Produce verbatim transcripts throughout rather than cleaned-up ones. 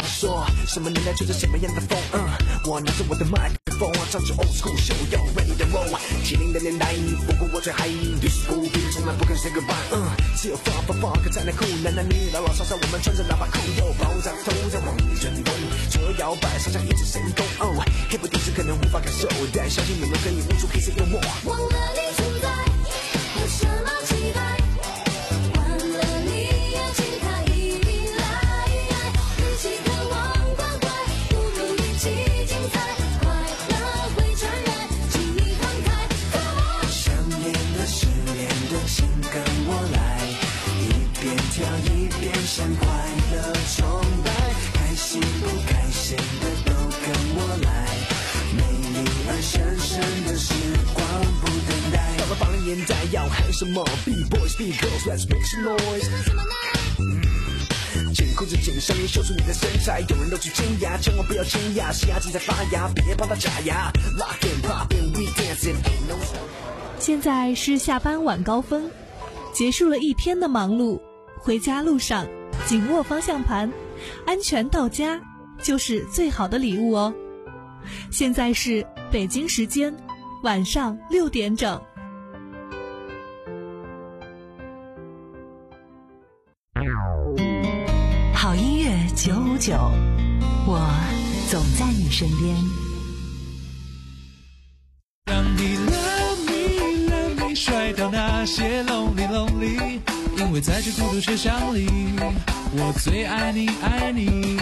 说，什么年代吹着什么样的风，嗯，我拿着我的麦克风，唱着 old school show， yo ready to roll。七零的年代，不过我最嗨，对是孤僻，从来不肯 say goodbye， 嗯，只有放放放，可才能酷，男男女老老少少，我们穿着喇叭裤，又爆炸头在往里震动，左右摇摆，上下一直神功，哦，黑不电视可能无法感受，但相信你们可以悟出黑色幽默。 忘了你存在，有什么期待？忘了你也请他一并来，一起渴望关怀，不如一起精彩，快乐会传染，请你慷慨。 想念的失恋的，请跟我来，一边跳一边向快乐崇拜，开心不开心的都跟我来，美丽而深深的时光不等待。到了八零年代要喊什么 ？B boys B girls let's make some noise。剪裤子剪上面秀出你的身材，有人露出尖牙，千万不要惊讶，是牙正在发芽，别帮他假牙。Lock and pop and we dancing ain't no。 现在是下班晚高峰，结束了一天的忙碌，回家路上紧握方向盘，安全到家就是最好的礼物哦。现在是北京时间晚上六点整。 好音乐九五九，我总在你身边。 当你 love me love me 甩掉那些 lonely lonely， 因为在这孤独车厢里，我最爱你爱你。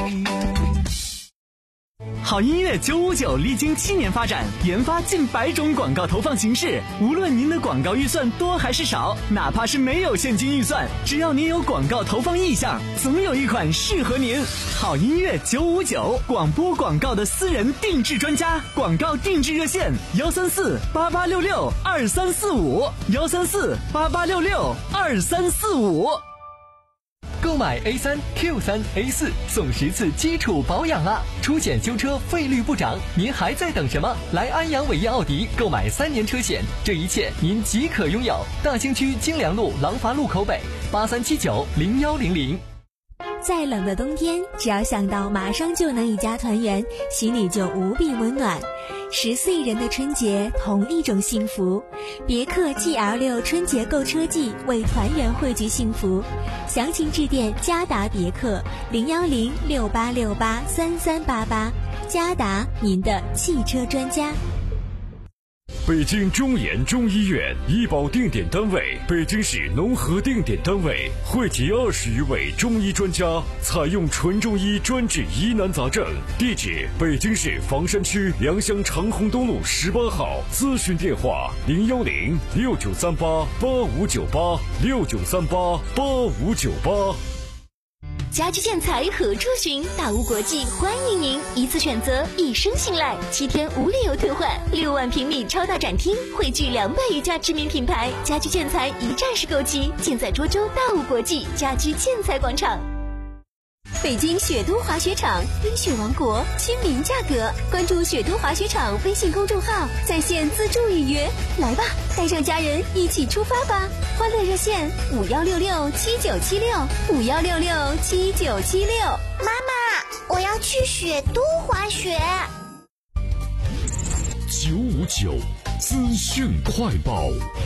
好音乐九五九历经七年发展，研发近百种广告投放形式。无论您的广告预算多还是少，哪怕是没有现金预算，只要您有广告投放意向，总有一款适合您。好音乐九五九，广播广告的私人定制专家，广告定制热线：幺三四八八六六二三四五，幺三四八八六六二三四五。 购买 A 三 Q 三 A 四送十次基础保养啊！出险修车费率不涨，您还在等什么？来安阳伟业奥迪购买三年车险，这一切您即可拥有。大兴区京良路廊坊路口北，八三七九零幺零零。 再冷的冬天，只要想到马上就能一家团圆，心里就无比温暖。十四亿人的春节，同一种幸福。别克 G L 六 春节购车季，为团圆汇聚幸福。详情致电嘉达别克零幺零六八六八三三八八。嘉达，您的汽车专家。 北京中研中医院医保定点单位，北京市农合定点单位，汇集二十余位中医专家，采用纯中医专治疑难杂症。地址：北京市房山区良乡长虹东路十八号。咨询电话：零幺零六九三八八五九八六九三八八五九八。 家居建材何处寻？大屋国际欢迎您，一次选择，一生信赖，七天无理由退换，六万平米超大展厅，汇聚两百余家知名品牌，家居建材一站式购齐，尽在涿州大屋国际家居建材广场。北京雪都滑雪场，冰雪王国，亲民价格。关注雪都滑雪场微信公众号，在线自助预约。来吧，带上家人一起出发吧！欢乐热线五幺六六七九七六五幺六六七九七六。 妈妈，我要去雪都滑雪。 九五九资讯快报。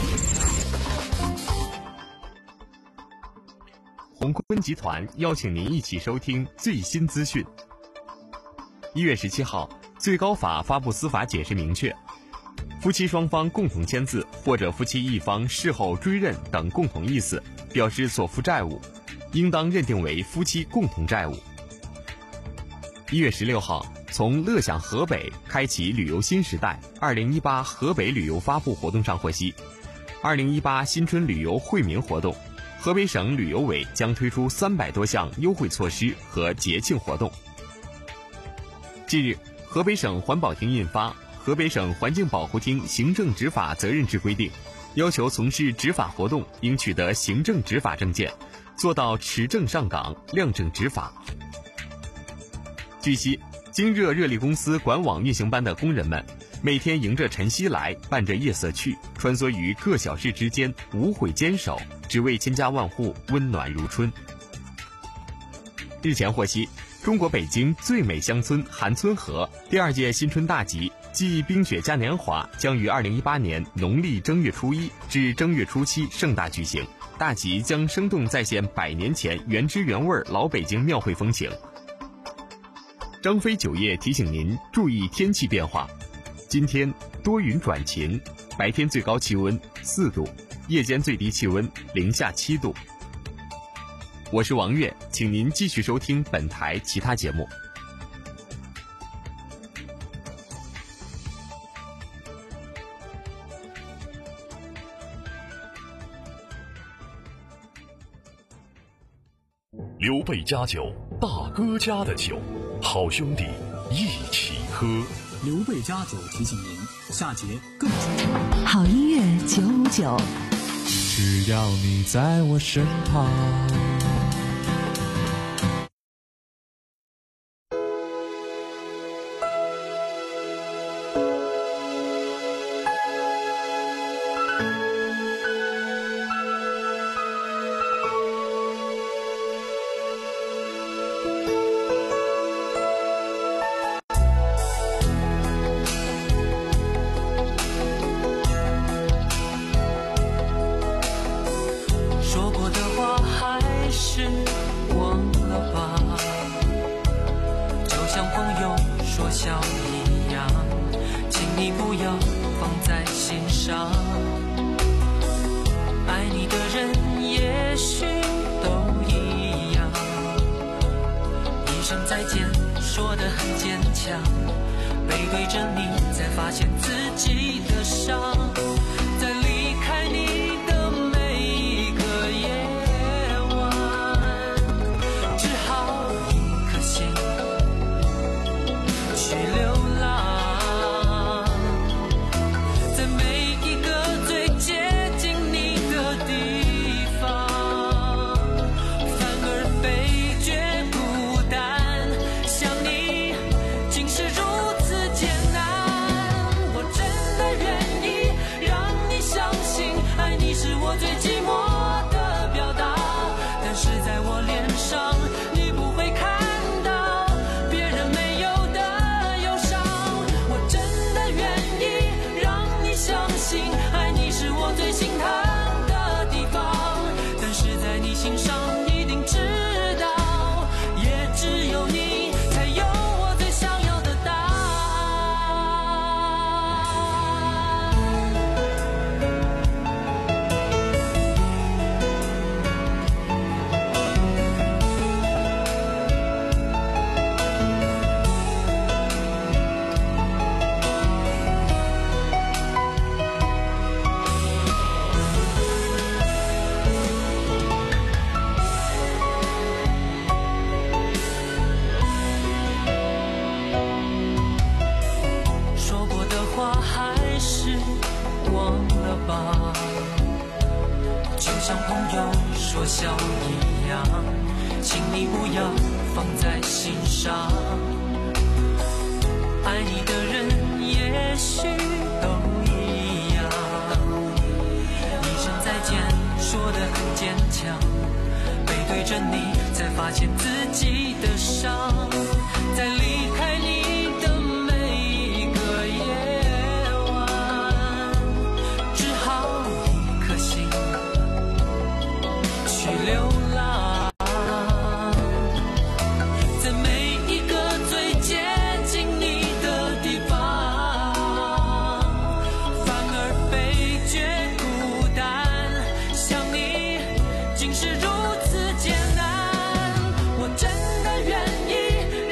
鸿坤集团邀请您一起收听最新资讯。一月十七号，最高法发布司法解释，明确，夫妻双方共同签字或者夫妻一方事后追认等共同意思，表示所负债务，应当认定为夫妻共同债务。一月十六号，从乐享河北开启旅游新时代二零一八河北旅游发布活动上获悉，二零一八新春旅游惠民活动，河北省旅游委将推出三百多项优惠措施和节庆活动。近日，河北省环保厅印发《河北省环境保护厅行政执法责任制规定》，要求从事执法活动应取得行政执法证件，做到持证上岗、亮证执法。据悉，京热热力公司管网运行班的工人们，每天迎着晨曦来，伴着夜色去，穿梭于各小时之间，无悔坚守，只为千家万户温暖如春。日前获悉， 中国北京最美乡村韩村河第二届新春大集暨冰雪嘉年华将于二零一八年农历正月初一至正月初七盛大举行。大集将生动再现百年前原汁原味老北京庙会风情。张飞酒业提醒您注意天气变化，今天多云转晴，白天最高气温四度，夜间最低气温零下七度。我是王悦，请您继续收听本台其他节目。 刘备家酒，大哥家的酒，好兄弟一起喝。 刘备家酒提醒您，下节更精彩。 好音乐九五九， 只要你在我身旁。 竟是如此艰难，我真的愿意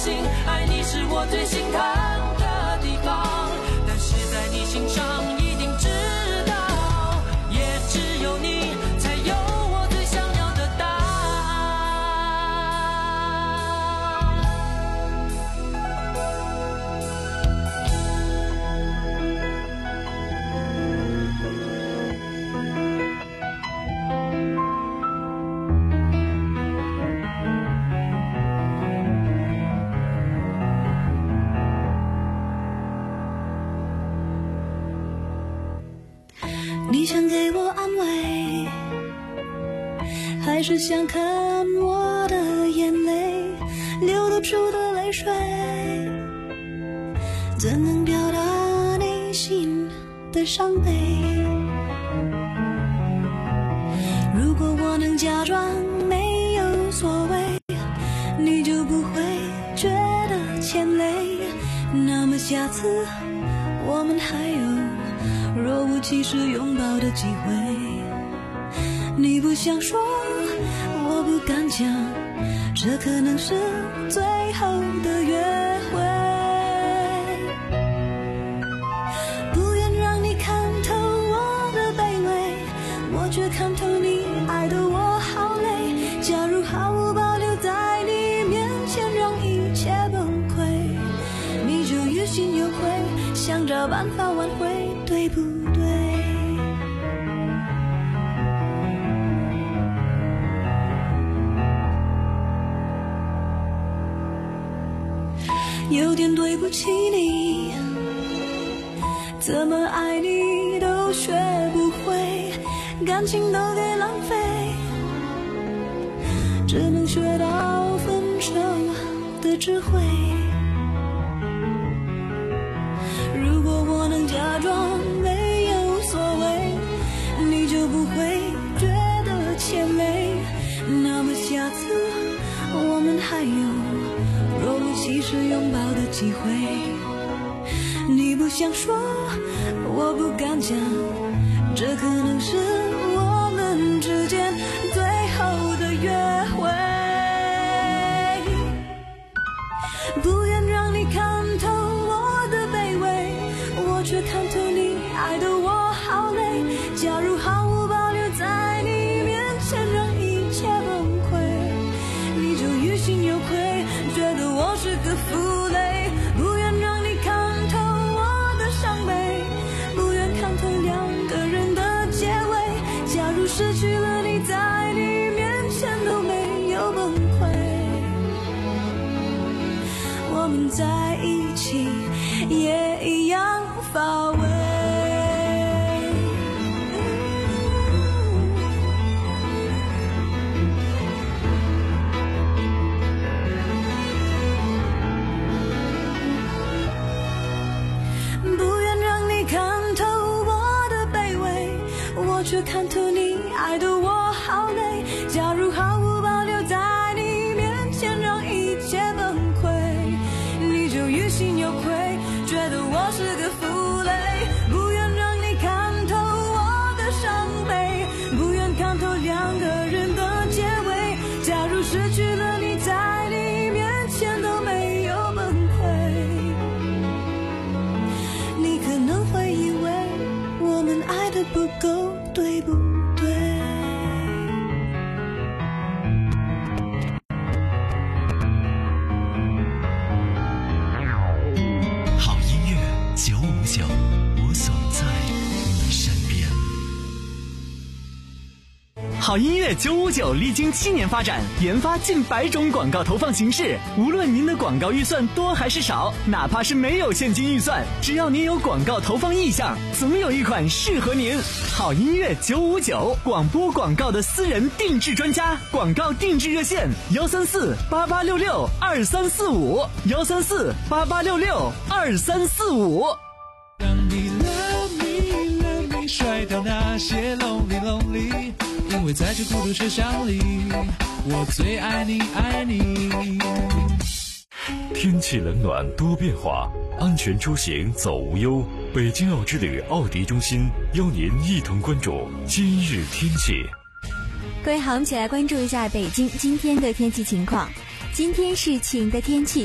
心，爱你是我最心疼的地方，但是在你心上一定知道，也只有你才有我最想要的答你想给我安慰，还是想看我的眼泪流露出的泪水？怎能表达内心的伤悲？如果我能假装没有所谓，你就不会觉得牵累。那么下次我们还有若无其事拥抱的机会，你不想说，我不敢讲，这可能是最后的约会。不愿让你看透我的卑微，我却看透你爱的我好累。假如毫无保留在你面前让一切崩溃，你就于心有愧，想找办法挽回，对不对？有点对不起你，怎么爱你都学不会，感情都给浪费，只能学到分手的智慧。如果我能假装没有所谓，你就不会觉得牵累。那么下次我们还有若无其事拥抱的机会，你不想说，我不敢讲，这可能是我们之间最后的约会。不愿让你看透我的卑微，我却看透你爱的我好累。假如毫无保留在你面前让一切崩溃，你就于心有愧，觉得我是个负累。不愿让你看透我的伤悲，不愿看透两个人的结尾。假如失去了你，在你面前都没有崩溃，我们在一起也一样乏味。却看透你爱的我好累。假如毫无保留在你面前让一切崩溃，你就于心有愧，觉得我是个负累。不愿让你看透我的伤悲，不愿看透两个人的结尾。假如失去了你，在你面前都没有崩溃，你可能会以为我们爱的不够，对不对？ 好音乐九五九，我总在你身边。 好音乐九五九历经七年发展，研发近百种广告投放形式。无论您的广告预算多还是少，哪怕是没有现金预算，只要您有广告投放意向，总有一款适合您。好音乐九五九，广播广告的私人定制专家，广告定制热线幺三四八八六六二三四五幺三四八八六六二三四五。 让你 love me love me 甩掉那些 lonely lonely， 因为在这孤独车厢里，我最爱你爱你。 天气冷暖多变化，安全出行走无忧。北京奥之旅奥迪中心邀您一同关注今日天气。 各位好，我们一起来关注一下北京今天的天气情况。今天是晴的天气，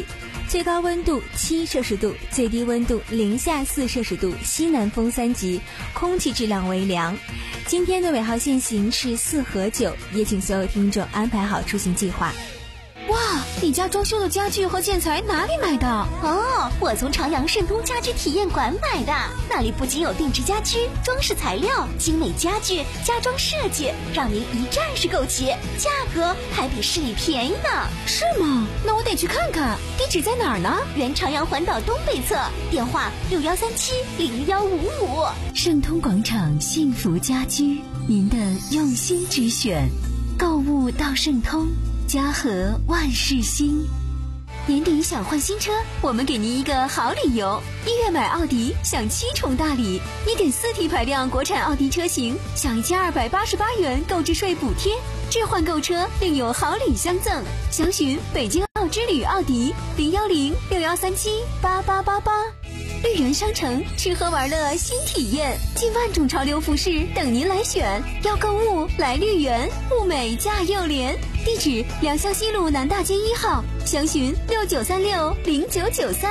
最高温度七摄氏度，最低温度零下四摄氏度，西南风三级，空气质量为良。今天的尾号限行是四和九，也请所有听众安排好出行计划。 哇，你家装修的家具和建材哪里买的？哦，我从朝阳盛通家居体验馆买的。那里不仅有定制家居、装饰材料、精美家具、家装设计，让您一站式购齐，价格还比市里便宜呢。是吗？那我得去看看。地址在哪儿呢？原朝阳环岛东北侧，电话六幺三七零幺五五。 盛通广场幸福家居，您的用心之选。购物到盛通，家和万事兴。年底想换新车，我们给您一个好理由。一月买奥迪享七重大礼，一点四 T 排量国产奥迪车型享一千二百八十八元购置税补贴，置换购车另有好礼相赠。详询北京奥之旅奥迪零幺零六幺三七八八八八。绿园商城吃喝玩乐新体验，近万种潮流服饰等您来选。要购物来绿园，物美价又廉。地址良乡西路南大街一号，详询六九三六零九九三。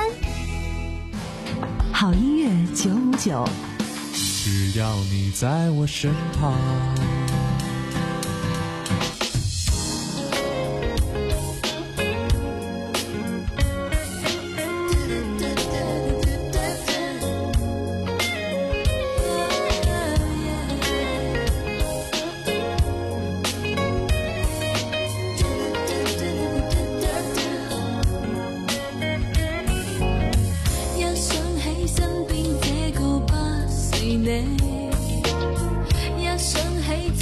好音乐九五九， 只要你在我身旁。 一想起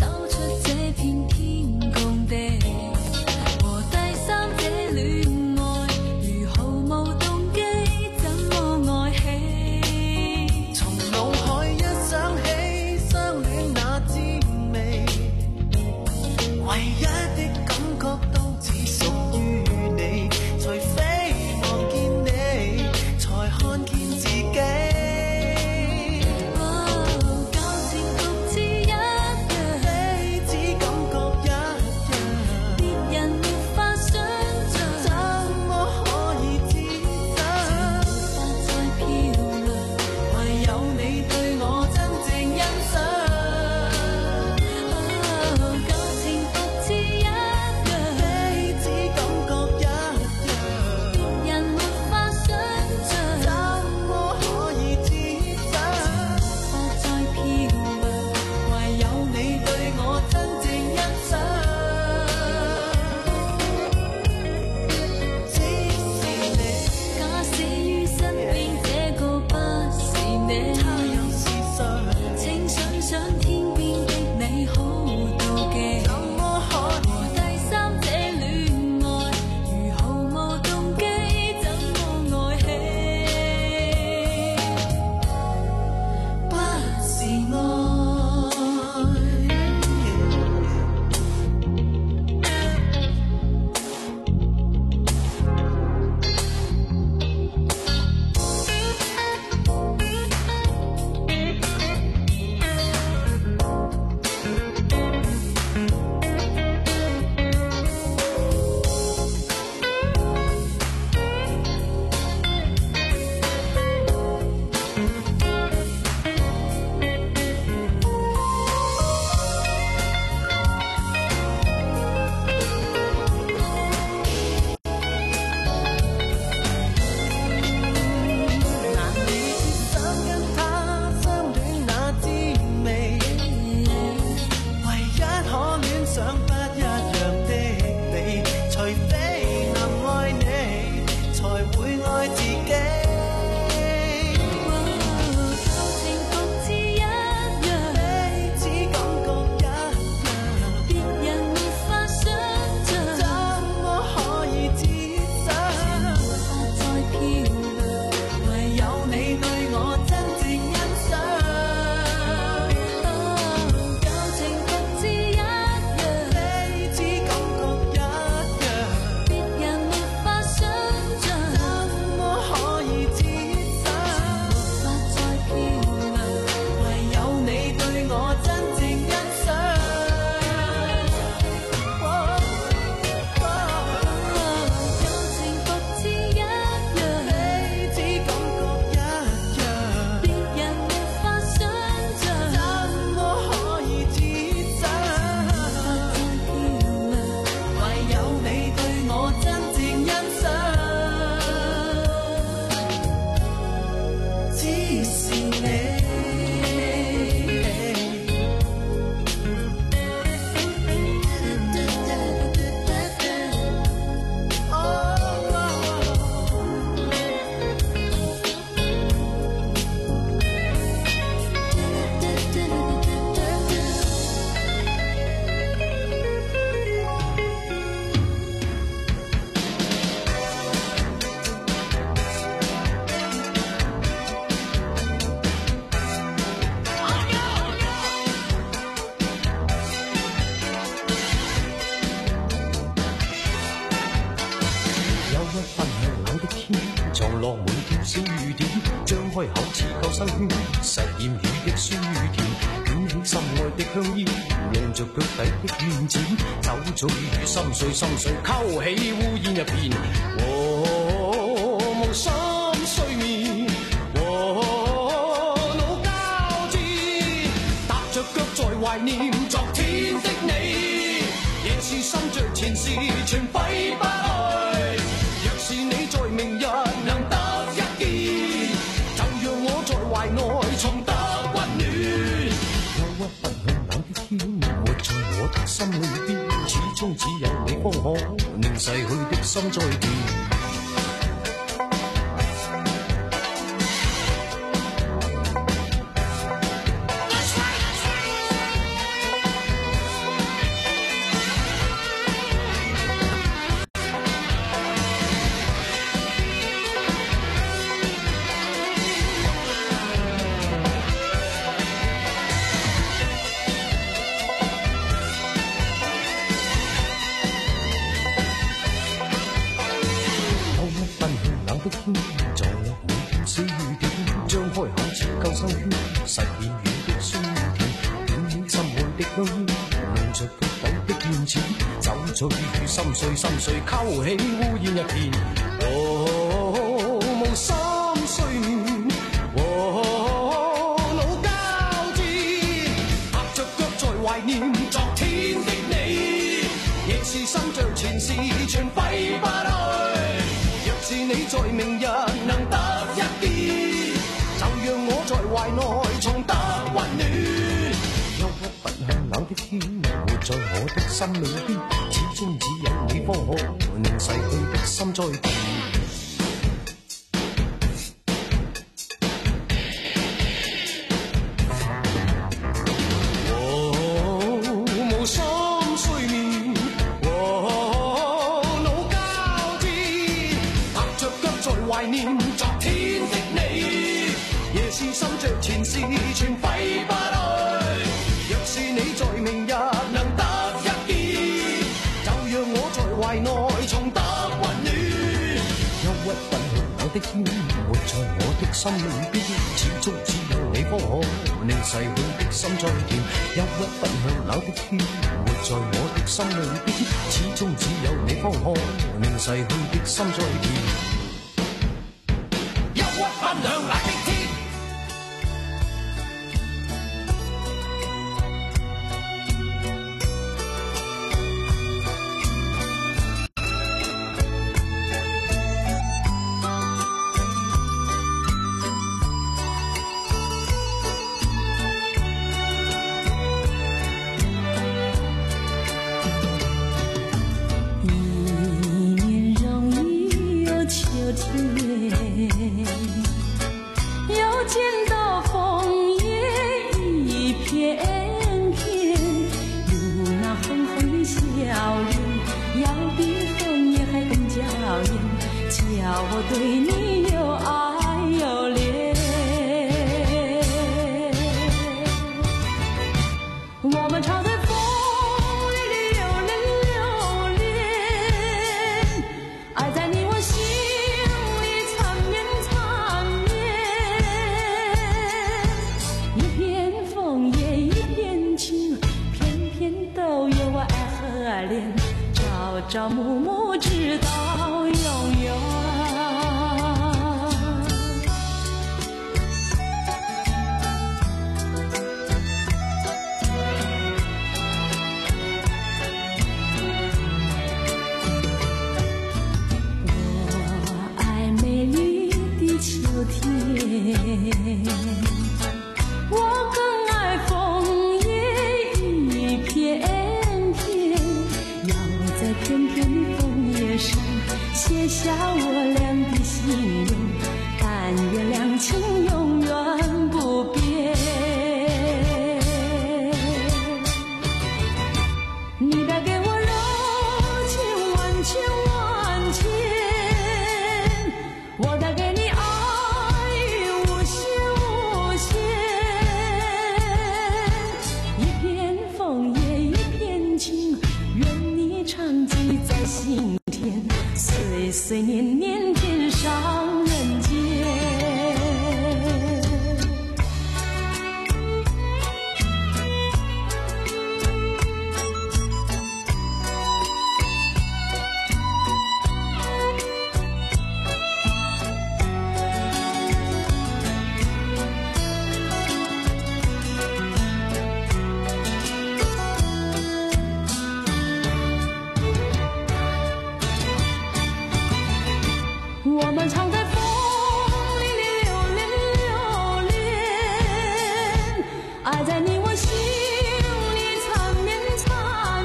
的天，藏落每條小雨點，張開口似救生圈，實驗雨的酸與甜，捲起心愛的香煙，望着腳底的面前，酒醉與心碎心碎，勾起烏煙一片。哦，無心睡眠，哦，腦交織，踏着腳在懷念昨天的你，夜是心着前事全揮不去。若是你在明日能得一見，就讓我在懷內重得溫暖。憂鬱不向冷的天，活在我的心裏邊，始終只有你方可令逝去的心再見。撞落每條小雨點，張開口似救生圈，實現雨的酸甜，捲起心愛的香煙，望着腳底的面前，酒醉與心碎心碎，勾起烏煙一片。哦，無心睡眠，哦，腦交織，踏着腳在懷念昨天的你，夜是心着前事全揮不去。若是你在明日能得一見，就讓我在懷內重得溫暖。憂鬱不向冷的天，活在我的心裏邊，始終只有你方可令逝去的心再見。懷念昨天的你，夜是心着前事全揮不去。若是你在明日能得一見，就讓我在懷內重得溫暖。憂鬱不向冷的天，活在我的心裏邊，始終只有你方可令逝去的心再見。憂鬱不向冷的天，活在我的心裏邊，始終只有你方可令逝去的心再見。分享冷的天。 一年容易有秋天，又见到枫叶一片片，如那红红的笑脸，要比枫叶还更娇艳，叫我对你又爱又恋。我们常在风雨里流连流连，爱在你我心里缠绵缠绵。一片枫叶一片情，片片都有我爱和恋，朝朝暮暮直到永远。我更爱枫叶一片片，要在片片的枫叶上写下我俩的心愿，但愿两情永远不变。你带给我柔情万千万千，我带给你爱心田，岁岁年年天上。 我们常在风里流连流连，爱在你我心里缠绵缠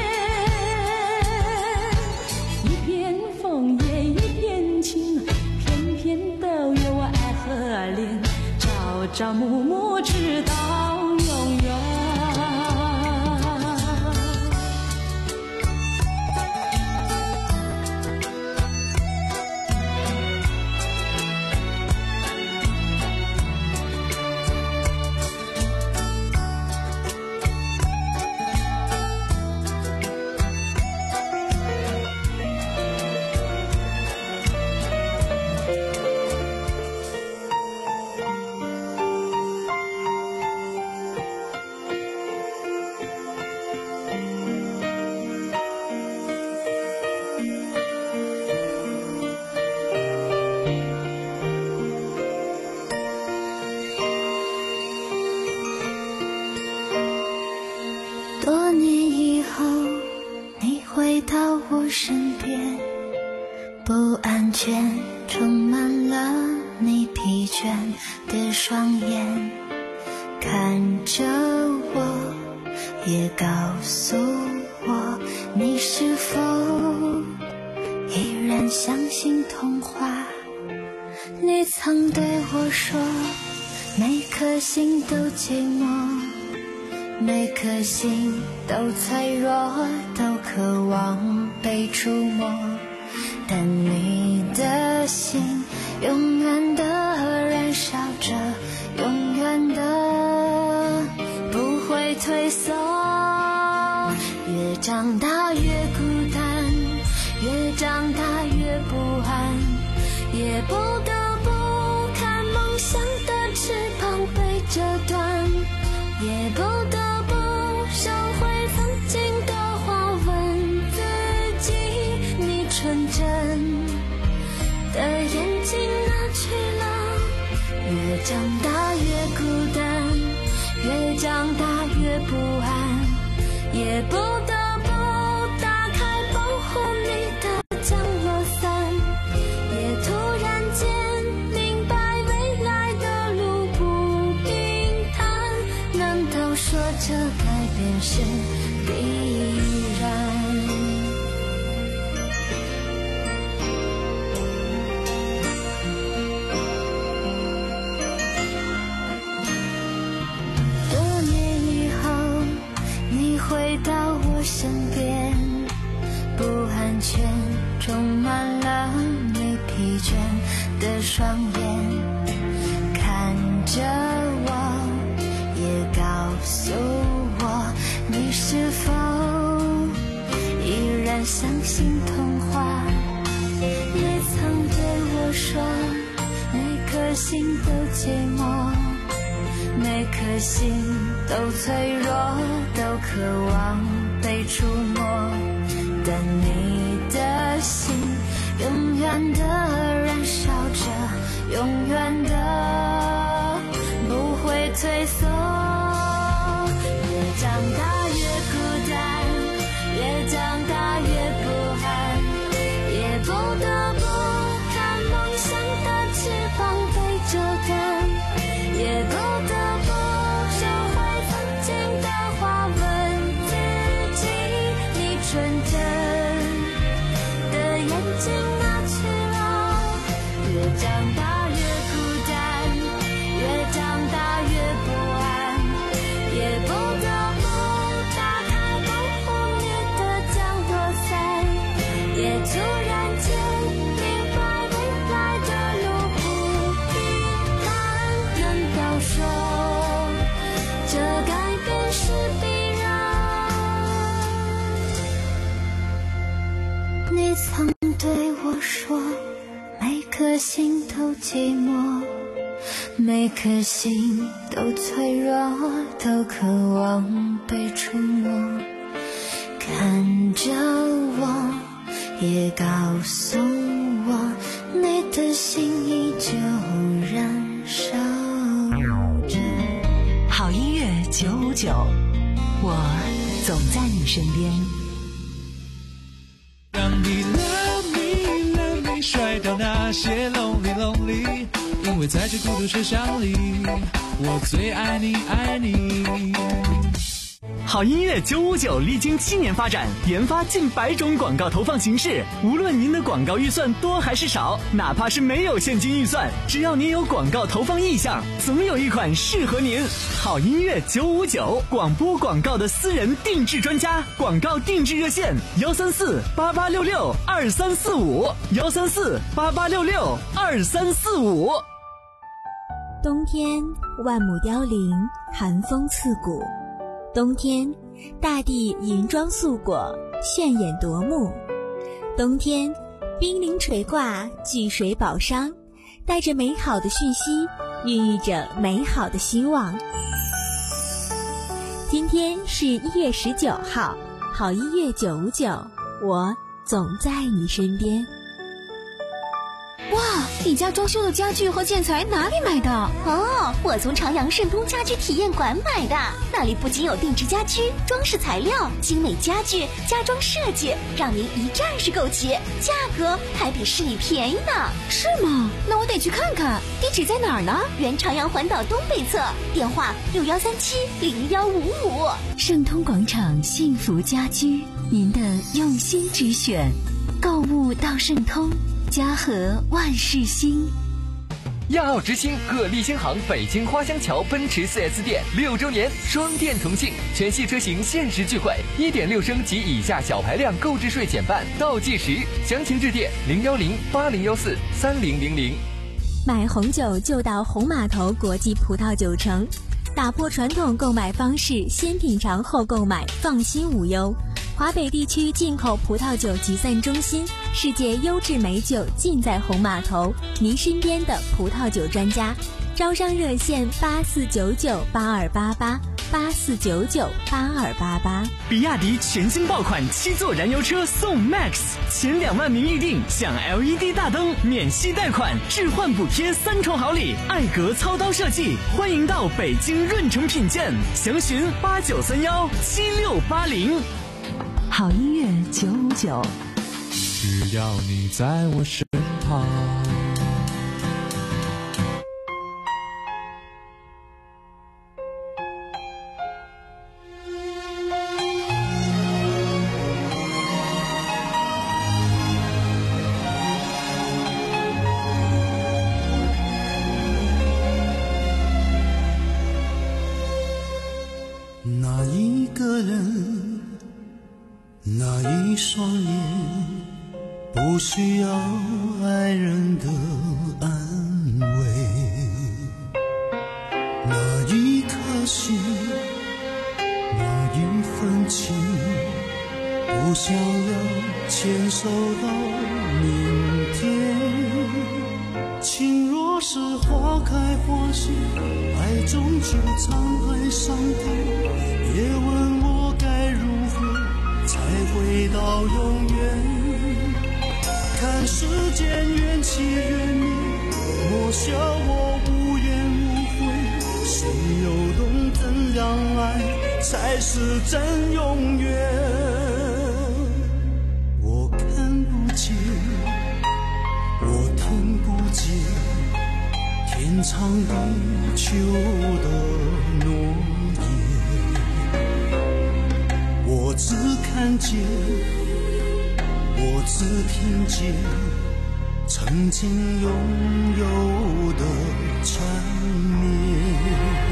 绵。一片枫叶一片情，片片都有我爱和恋，朝朝暮暮直到永远。 多年以后，你回到我身边，不安全充满了你疲倦的双眼，看着我，也告诉我，你是否依然相信童话？你曾对我说，每颗心都寂寞，每颗心都脆弱，都渴望被触摸，但你的心永远的燃烧着，永远的不会退缩。越长大越孤单，越长大越不安，也不得不看梦想的翅膀被折断，也不得不收回曾经的话，问自己，你纯真的眼睛哪去了？越长大越孤单，越长大越不安，也不得不打开保护你的降落伞，也突然间明白未来的路不平坦，难道说这改变是必然？多年以后，你回到我身边，不安全充满了你疲倦的双眼，看着我，也告诉我，你是否依然相信童话？也曾对我说，每颗心都寂寞，每颗心都脆弱，都渴望被触摸，但你的心永远的燃烧着，永远的不会退缩。越长大越孤单，越长大越不安，也不得不看梦想的翅膀被折断，也不得不收回曾经的话，问自己，你纯真的眼睛哪去了？越长大越孤单，越长大越不安，也不得不打开保护你的降落伞，也突然间明白未来的路不平坦，难道说这改变是必然？你曾对我说，每颗心都寂寞，每颗心都脆弱，都渴望被触摸，看着我，也告诉我，你的心依旧燃烧着。 好音乐九五九，我总在你身边。 让你 love me love me 摔到那些 lonely lonely， 因为在这孤独车厢里，我最爱你爱你。 好音乐九五九历经七年发展，研发近百种广告投放形式。无论您的广告预算多还是少，哪怕是没有现金预算，只要您有广告投放意向，总有一款适合您。好音乐九五九，广播广告的私人定制专家，广告定制热线：幺三四八八六六二三四五，幺三四八八六六二三四五。 冬天，万亩凋零，寒风刺骨。冬天，大地银装素裹，炫眼夺目。冬天，冰凌垂挂，巨水宝商，带着美好的讯息，孕育着美好的希望。今天是一月十九号，好音乐九五九，我总在你身边。 哇，你家装修的家具和建材哪里买的？哦，我从长阳盛通家居体验馆买的。那里不仅有定制家居、装饰材料、精美家具、家装设计，让您一站式购齐，价格还比市里便宜呢。是吗？那我得去看看。地址在哪儿呢？原长阳环岛东北侧，电话六幺三七零幺五五。 盛通广场幸福家居，您的用心之选，购物到盛通。家和万事兴。 亚奥之星贺立新行北京花乡桥奔驰 四 S 店六周年双店同庆，全系车型限时聚会， 一点六 升及以下小排量购置税减半，倒计时，详情致电零幺零八零幺四三零零零。 买红酒就到红码头国际葡萄酒城，打破传统购买方式，先品尝后购买，放心无忧。华北地区进口葡萄酒集散中心，世界优质美酒尽在红码头，您身边的葡萄酒专家。招商热线八四九九八二八八八四九九八二八八。 比亚迪全新爆款七座燃油车送 Max， 前两万名预定享 L E D 大灯、免息贷款、置换补贴三重好礼，爱格操刀设计，欢迎到北京润城品鉴，详询八九三幺七六八零。 好音乐九五九， 只要你在我身旁。 那一个人，那一双眼，不需要爱人的安慰。那一颗心，那一份情，不想要牵手到明天。情若是花开花谢，爱终究沧海桑田。别问我该如何才回到永远。看世间缘起缘灭，莫笑我无怨无悔。谁又懂怎样爱才是真永远？我看不见，我听不见，天长地久的诺言。我只看见，我只听见曾经拥有的缠绵。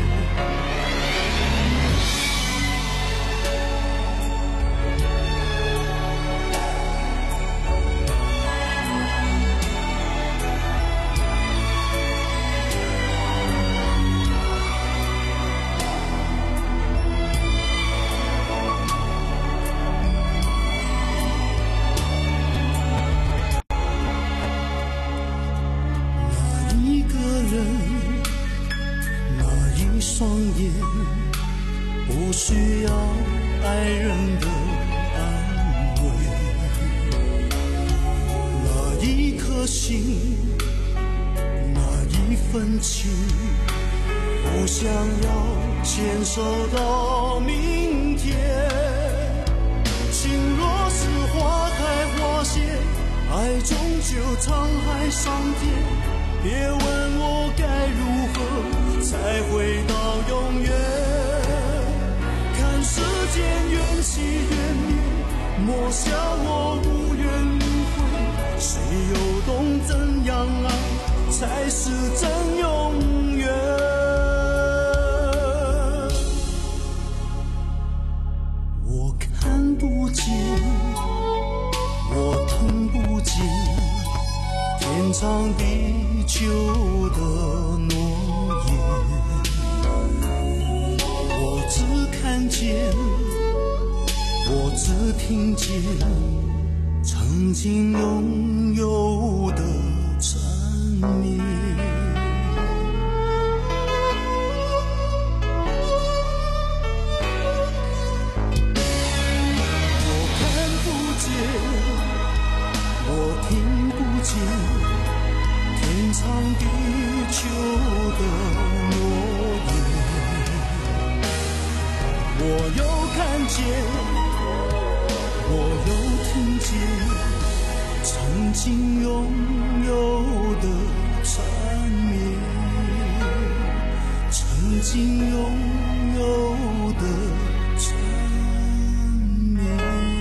不需要爱人的安慰，那一颗心，那一份情，不想要牵手到明天。情若是花开花谢， 爱终究沧海桑田，别问我该如何才回到永远。看世间缘起缘灭，莫笑我无怨无悔。谁又懂怎样爱才是真永远？我看不见，我听不见，天长地久的诺言。我只看见，我只听见，曾经拥有的缠绵。天长地久的诺言，我又看见，我又听见，曾经拥有的缠绵，曾经拥有的缠绵。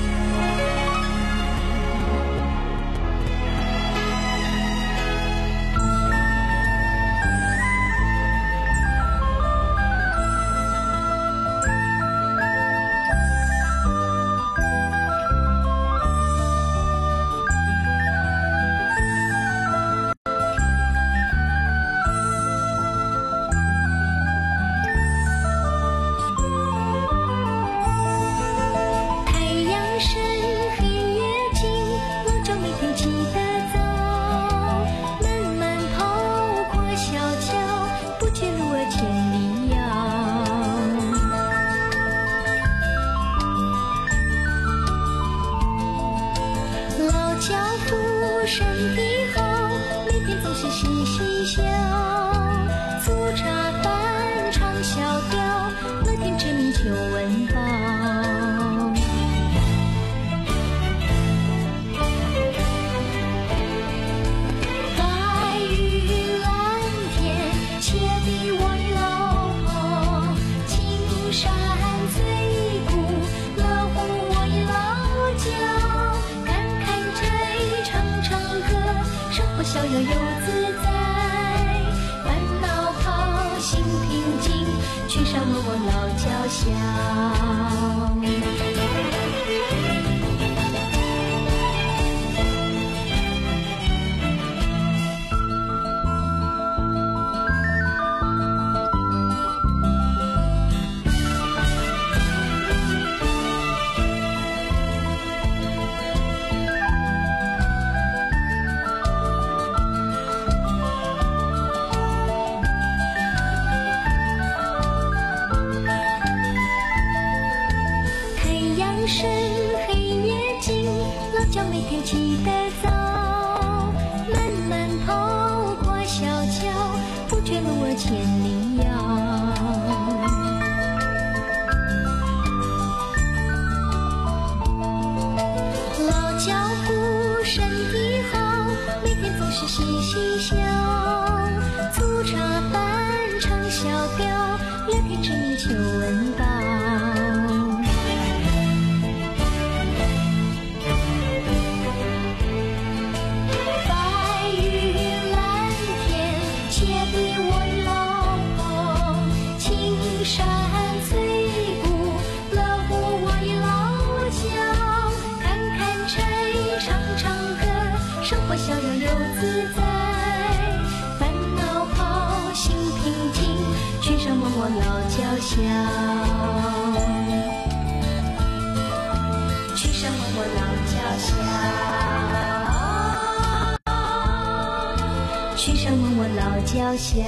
去上问我老脚下，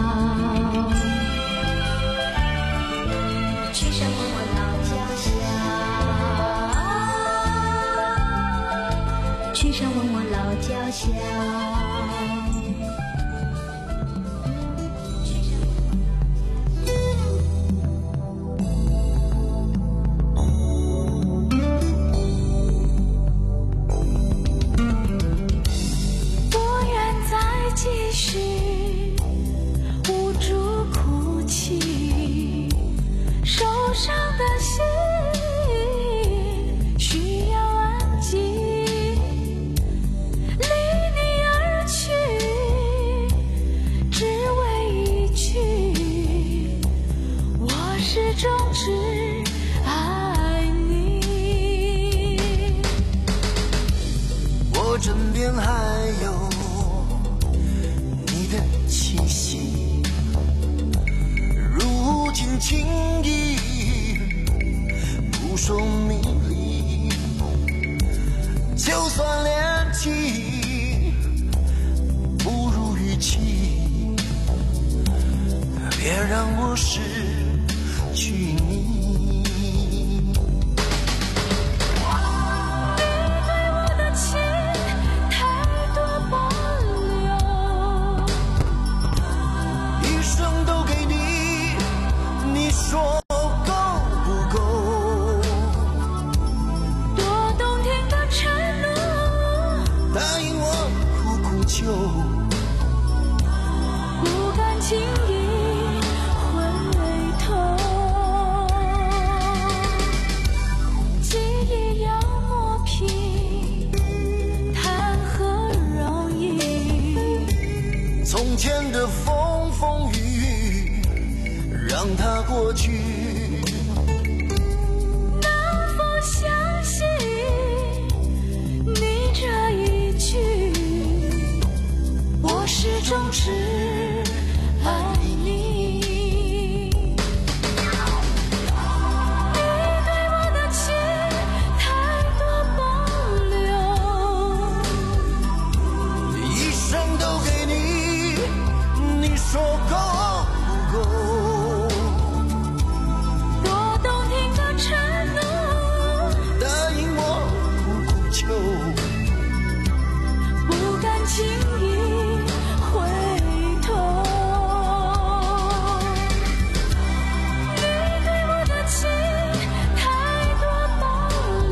去上问我老脚下，去上问我老脚下。 情意，不说明理，就算恋情不如预期，别让我失去你。说够不够？ 多动听的承诺， 答应我苦苦求， 不敢轻易回头。记忆要磨平，谈何容易？ 从前的风风雨雨，让它过去。 能否相信你这一句？我始终只爱你。你对我的情太多保留，一生都给你，你说够不够？ 不敢轻易回头。你对我的情太多保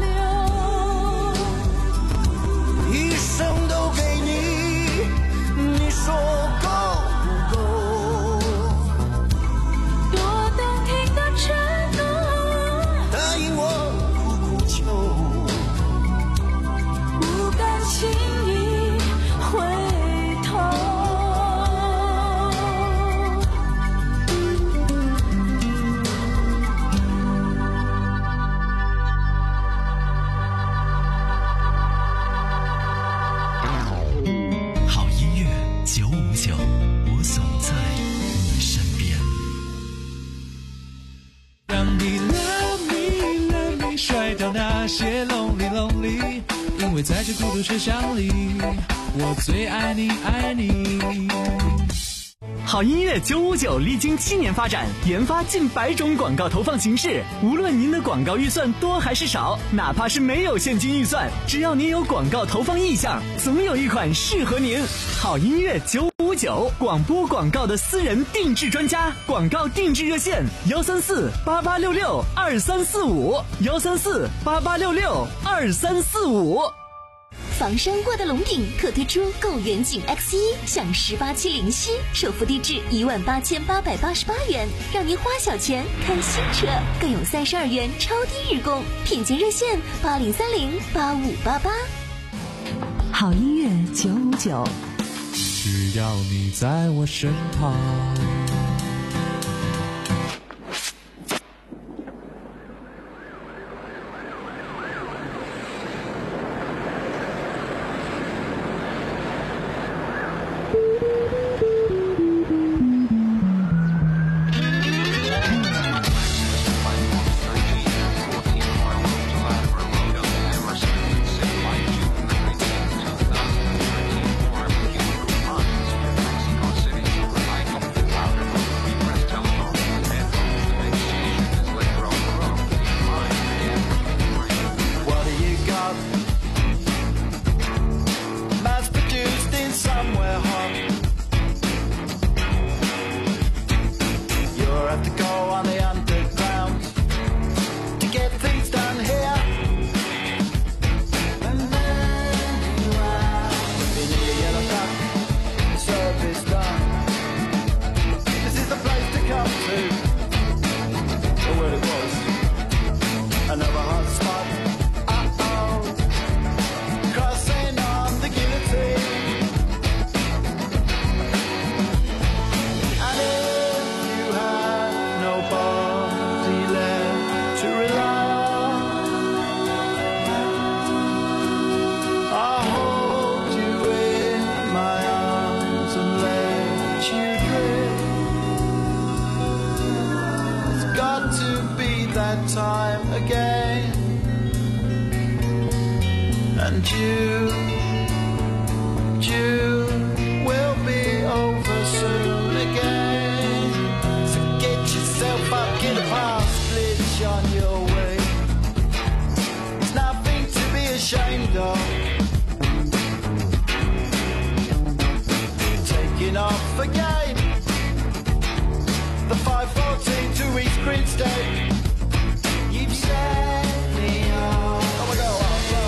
留，一生都给你，你说够不够？ 多动听的承诺， 答应我苦苦求， 不敢轻易回头。 好音乐九五九，我总在你身边。 让你 love me love me 甩掉那些 lonely lonely，因为在这孤独车厢里，我最爱你爱你。 好音乐九五九历经七年发展，研发近百种广告投放形式。无论您的广告预算多还是少，哪怕是没有现金预算，只要您有广告投放意向，总有一款适合您。好音乐九五九，广播广告的私人定制专家，广告定制热线：幺三四八八六六二三四五，幺三四八八六六二三四五。 房山沃德龙鼎特推出购远景 X 一 享十八期零息，首付低至一万八千八百八十八元，让您花小钱看新车，更有三十二元超低日供。品鉴热线八零三零八五八八。 好音乐九五九， 只要你在我身旁。 that time again. And you, you will be over soon again. So get yourself up, get a passage on your way. It's nothing to be ashamed of. Taking off again. The five fourteen to East Grinstead. You've set me off. Oh my God.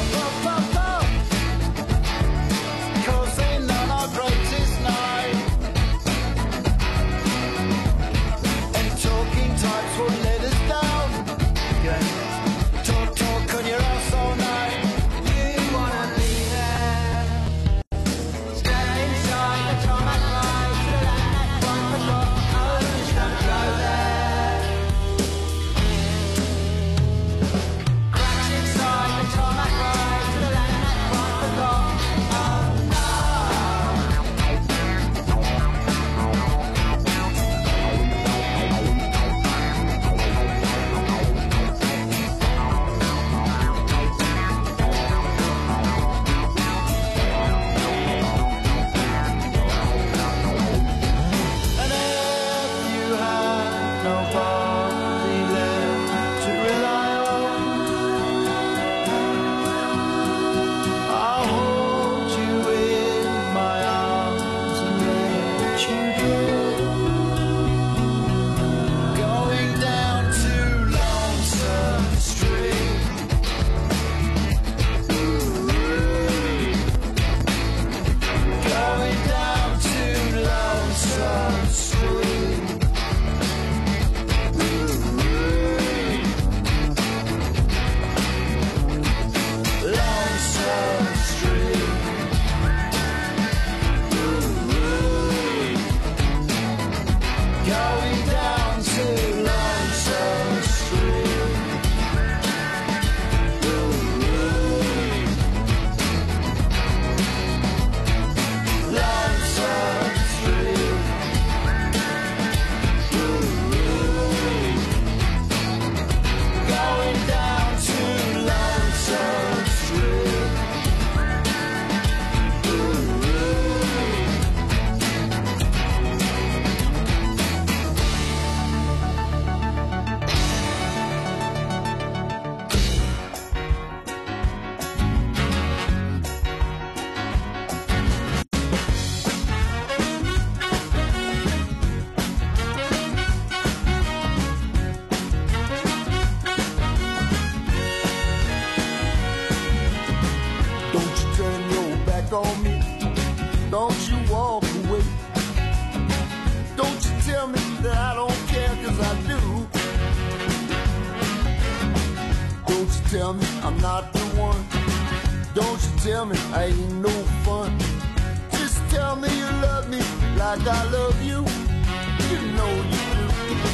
Tell me I'm not the one. Don't you tell me I ain't no fun. Just tell me you love me like I love you. You know you do.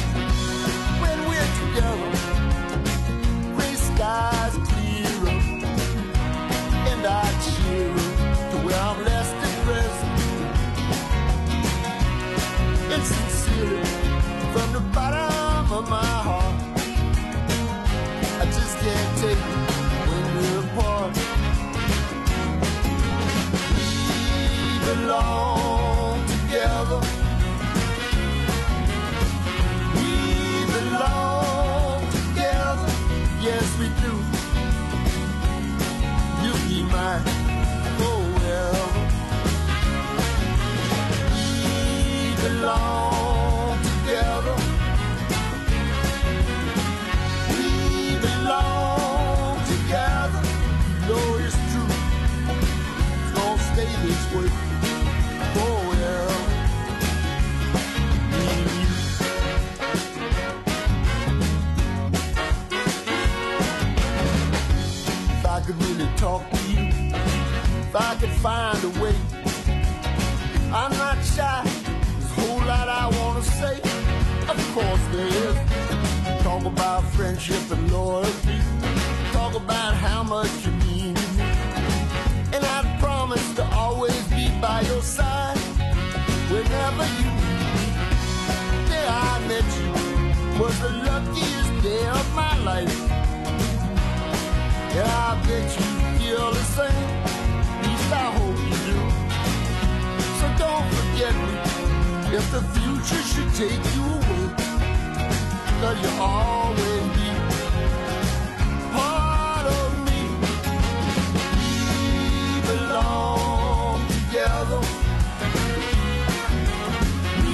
When we're together, gray skies clear up, and I cheer up to where I'm less depressed. And sincerely, from the bottom of my heart, I just can't take it when we're apart. We belong together. We belong together. Yes, we do. You'll be mine forever. We belong together. Belong together, though it's true. It's gonna stay this way forever. Me and you. If I could really talk to you, if I could find a way, I'm not shy. There's a whole lot I wanna say. Of course there is. Talk about friendship and loyalty. Talk about how much you mean to me. And I promise to always be by your side whenever you need me. The day I met you was the luckiest day of my life. that you feel the same. At least I hope you do. So don't forget me if the future should take you away. 'Cause you'll always be part of me. We belong together. We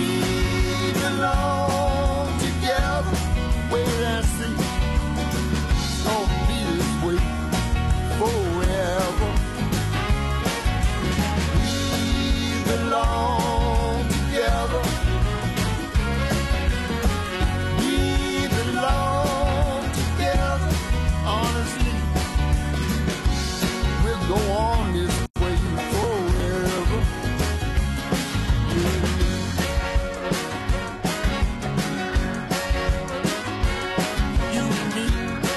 belong together. Wait and see. Don't be this way forever. We belong together. We belong together. Honestly, we'll go on this way forever. You and me.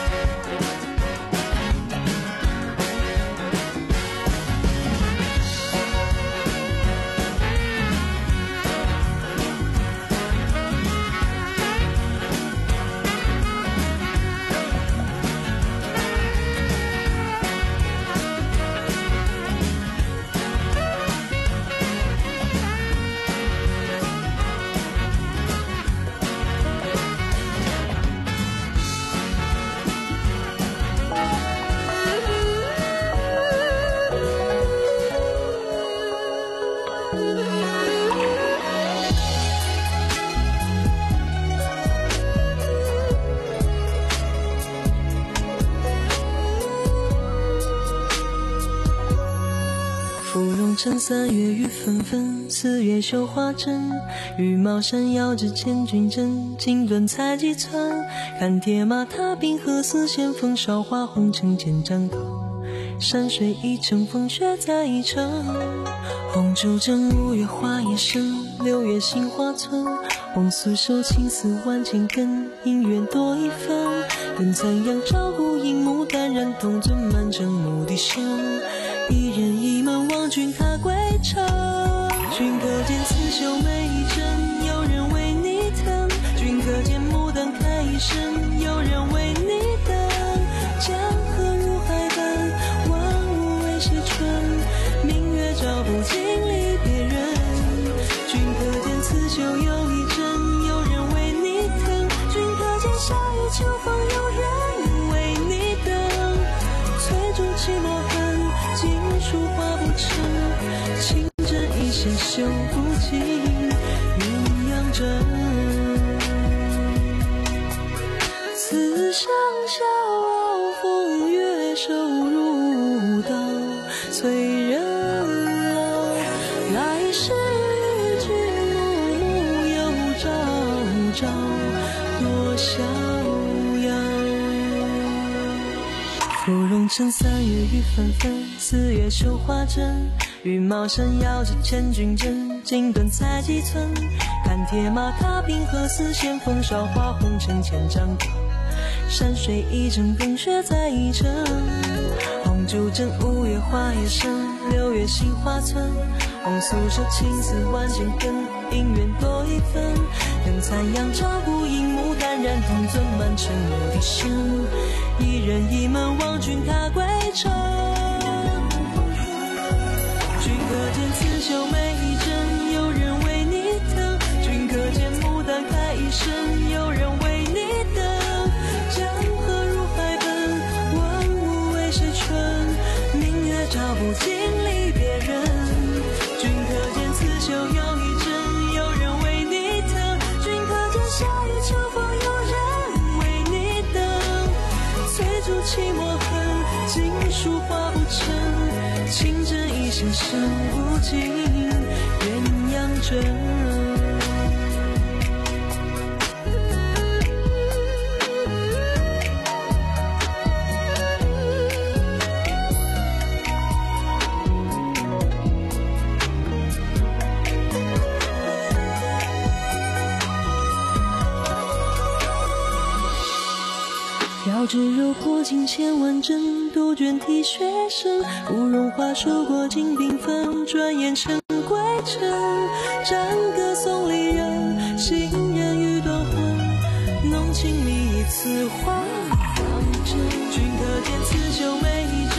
芙蓉城三月雨纷纷，四月绣花针。羽毛扇摇着千军阵，锦缎裁几寸。看铁马踏冰河，丝线风韶华红尘千丈高。山水一程，风雪在一程。红烛正五月花叶深，六月杏花村。红素手青丝万千根，姻缘多一分。更残阳照顾荧幕，淡然同尊满城牧笛声。一人一门望君踏归程，君可见刺绣每一针，有人为你疼。君可见牡丹开一生，有人为你等。江河入海奔，万物为谁春？明月照不尽离别人。君可见刺绣有一针，有人为你疼。君可见夏雨秋风，有人为你等。催逐寂寞恨，锦书画不成，情针一线绣不尽鸳鸯针。此生笑傲风月，手如刀催人老。来世与君暮暮，又朝朝多逍遥。芙蓉城三月雨纷纷，四月绣花针。羽毛扇摇着千军阵，锦缎裁几寸。看铁马踏冰河，丝线风韶华红尘千丈高。山水一程，风雪在一程。红烛正五月花叶深，六月杏花村。红素手青丝万千根，姻缘多一分。等残阳照顾荧幕，淡然同尊满城牧笛声。一人一门望君踏归程，君可见刺绣每一针，有人为你疼。君可见牡丹开一生，有人为你等。江河入海奔，万物为谁春？明月照不尽离别人。君可见刺绣有一针，有人为你疼。君可见夏雨秋风，有人为你等。催逐寂寞恨，锦书画不成，情针一线绣不尽鸳鸯针。飘枝柔破尽千万针，杜鹃啼血声。芙蓉花数过尽缤纷，转眼成归程。战歌送离人，行人欲断魂。浓情蜜意此花当真。君可见刺绣每一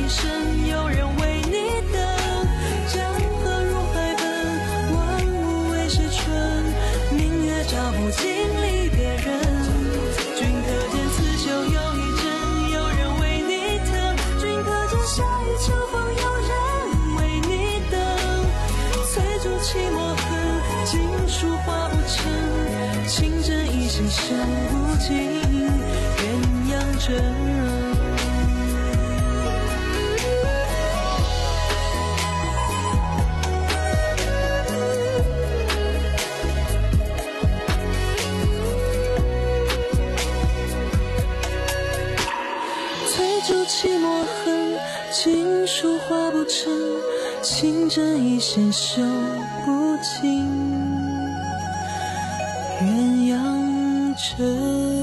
一生，有人为你等。江河入海奔，万物为谁春？明月照不尽离别人。君可见刺绣有一针，有人为你疼。君可见夏雨秋风，有人为你等。催促寂寞恨，经书画不成。情真意深深不尽，鸳鸯枕。寂寞恨，经书画不成，情真意深收不尽，鸳鸯枕。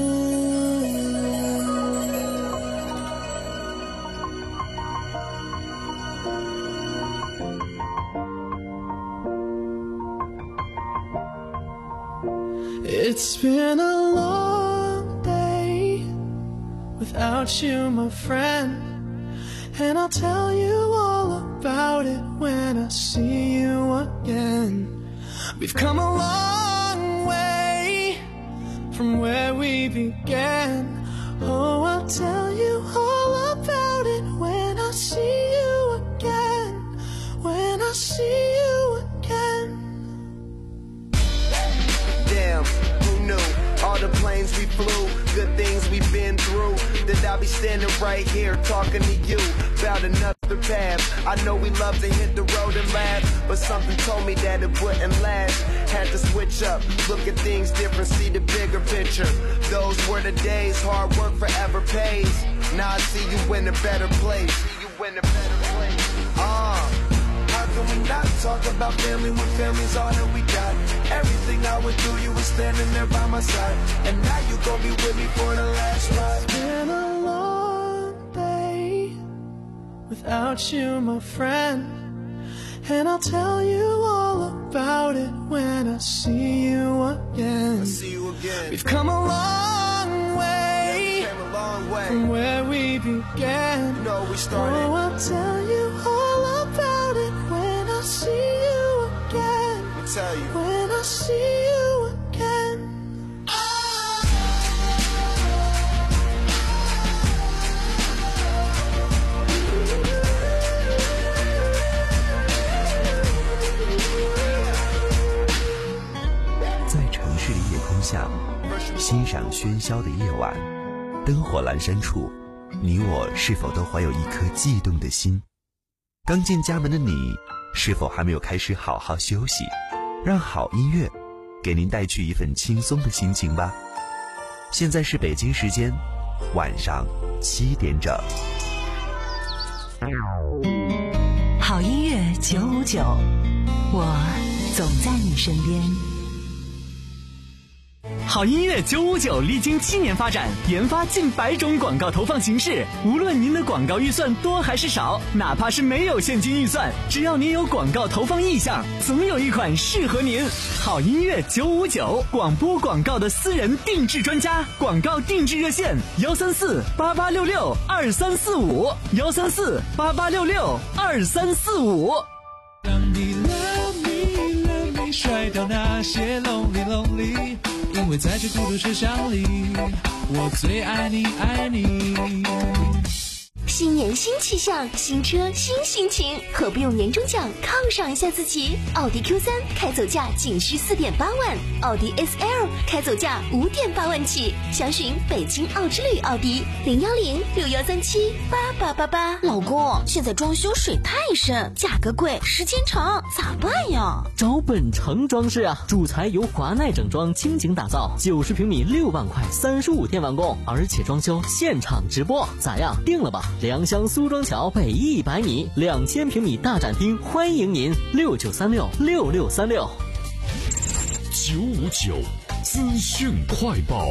It's been a long day without you, my friend, and I'll tell you all about it when I see you again. We've come a long way from where we began. Oh, I'll tell you all about it when I see you again, when I see you again. Damn, who knew? All the planes we flew, good things we've been through, that I'll be standing right here talking to you about another path. I know we love to hit the road and laugh, but something told me that it wouldn't last. Had to switch up, look at things different, see the bigger picture. Those were the days, hard work forever pays. Now I see you in a better place. See you in a better place. Ah. Uh. How can we not talk about family when family's all that we got? Everything I went through, you were standing there by my side, and now you gon' be with me for the last ride. It's been a long day without you, my friend, and I'll tell you all about it when I see you again. I see you again. We've come a long way, yeah, we came a long way from where we began. You know we started. Oh, I'll tell you all about it when I see you again. Let me tell you. When I see you again. 在城市的夜空下，欣赏喧嚣的夜晚，灯火阑珊处，你我是否都怀有一颗悸动的心？刚进家门的你，是否还没有开始好好休息？让好音乐给您带去一份轻松的心情吧。现在是北京时间晚上七点整。 好音乐九五九，我总在你身边。 好音乐九五九历经七年发展，研发近百种广告投放形式。无论您的广告预算多还是少，哪怕是没有现金预算，只要您有广告投放意向，总有一款适合您。好音乐九五九，广播广告的私人定制专家，广告定制热线：幺三四八八六六二三四五，幺三四八八六六二三四五。 让你 love me love me 甩掉那些 lonely lonely。因为在这孤独车厢里，我最爱你爱你。 新年新气象，新车新心情，何不用年终奖犒赏一下自己？奥迪 Q 三 开走价仅需四点八万，奥迪 S L 开走价五点八万起。详询北京奥之旅奥迪零幺零六幺三七八八八八。 老公，现在装修水太深，价格贵，时间长，咋办呀？ 找本城装饰啊，主材由华奈整装倾情打造，九十平米六万块，三十五天完工，而且装修现场直播，咋样？定了吧？良乡苏庄桥北一百米，两千平米大展厅，欢迎您六九三六六六三六。 九五九资讯快报。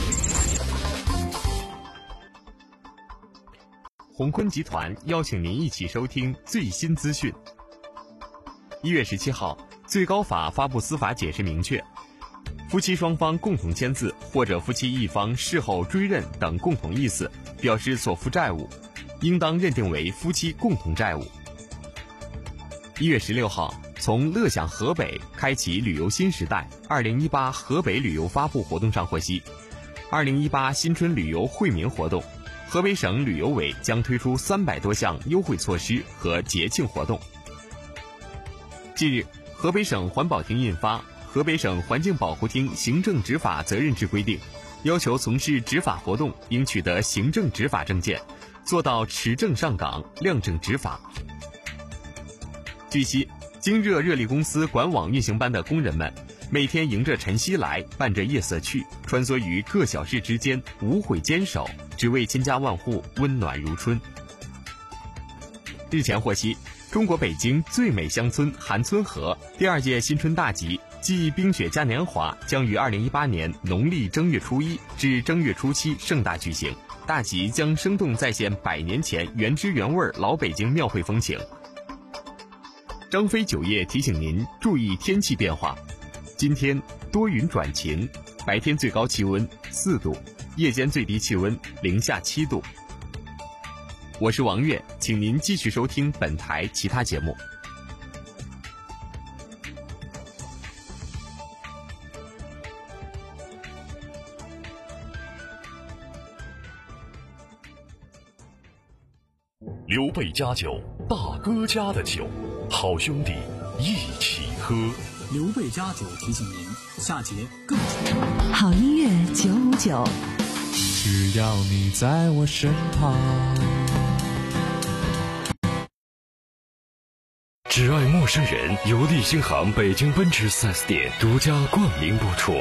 鸿坤集团邀请您一起收听最新资讯。一月十七号，最高法发布司法解释明确，夫妻双方共同签字或者夫妻一方事后追认等共同意思，表示所负债务， 应当认定为夫妻共同债务。一月十六号，从乐享河北开启旅游新时代二零一八河北旅游发布活动上获悉，二零一八新春旅游惠民活动，河北省旅游委将推出三百多项优惠措施和节庆活动。近日，河北省环保厅印发《河北省环境保护厅行政执法责任制规定》，要求从事执法活动应取得行政执法证件，做到持证上岗、亮证执法。据悉，京热热力公司管网运行班的工人们，每天迎着晨曦来，伴着夜色去，穿梭于各小市之间，无悔坚守，只为千家万户温暖如春。日前获悉，中国北京最美乡村韩村河第二届新春大集暨冰雪嘉年华将于二零一八年农历正月初一至正月初七盛大举行。大集将生动再现百年前原汁原味老北京庙会风情。张飞酒业提醒您注意天气变化，今天多云转晴，白天最高气温四度，夜间最低气温零下七度。我是王悦，请您继续收听本台其他节目。 刘备家酒，大哥家的酒，好兄弟一起喝。 刘备家酒提醒您，下节更精彩。 好音乐九五九， 只要你在我身旁。 只爱陌生人由立新行北京奔驰 四 S 店独家冠名播出。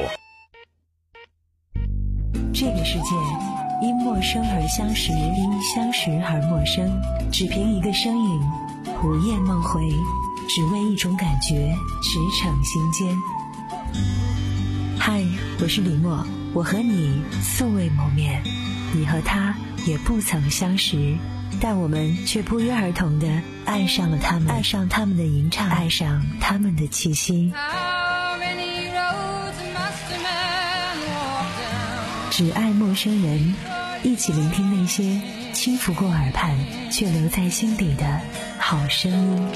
这个世界因陌生而相识，因相识而陌生，只凭一个身影，午夜梦回，只为一种感觉，驰骋心间。嗨，我是李默，我和你素未谋面，你和他也不曾相识，但我们却不约而同地爱上了他们，爱上他们的吟唱，爱上他们的气息。只爱陌生人，一起聆听那些轻拂过耳畔却留在心底的好声音。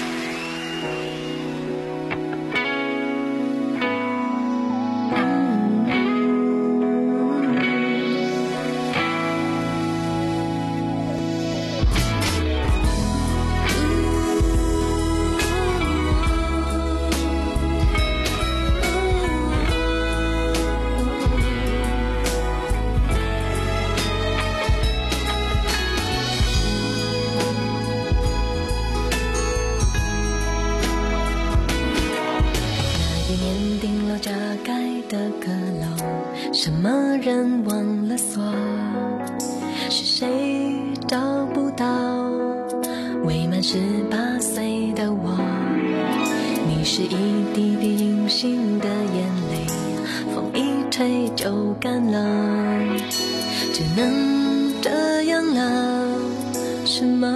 什么人忘了锁？是谁找不到？未满十八岁的我，你是一滴滴隐形的眼泪，风一吹就干了，只能这样了。什么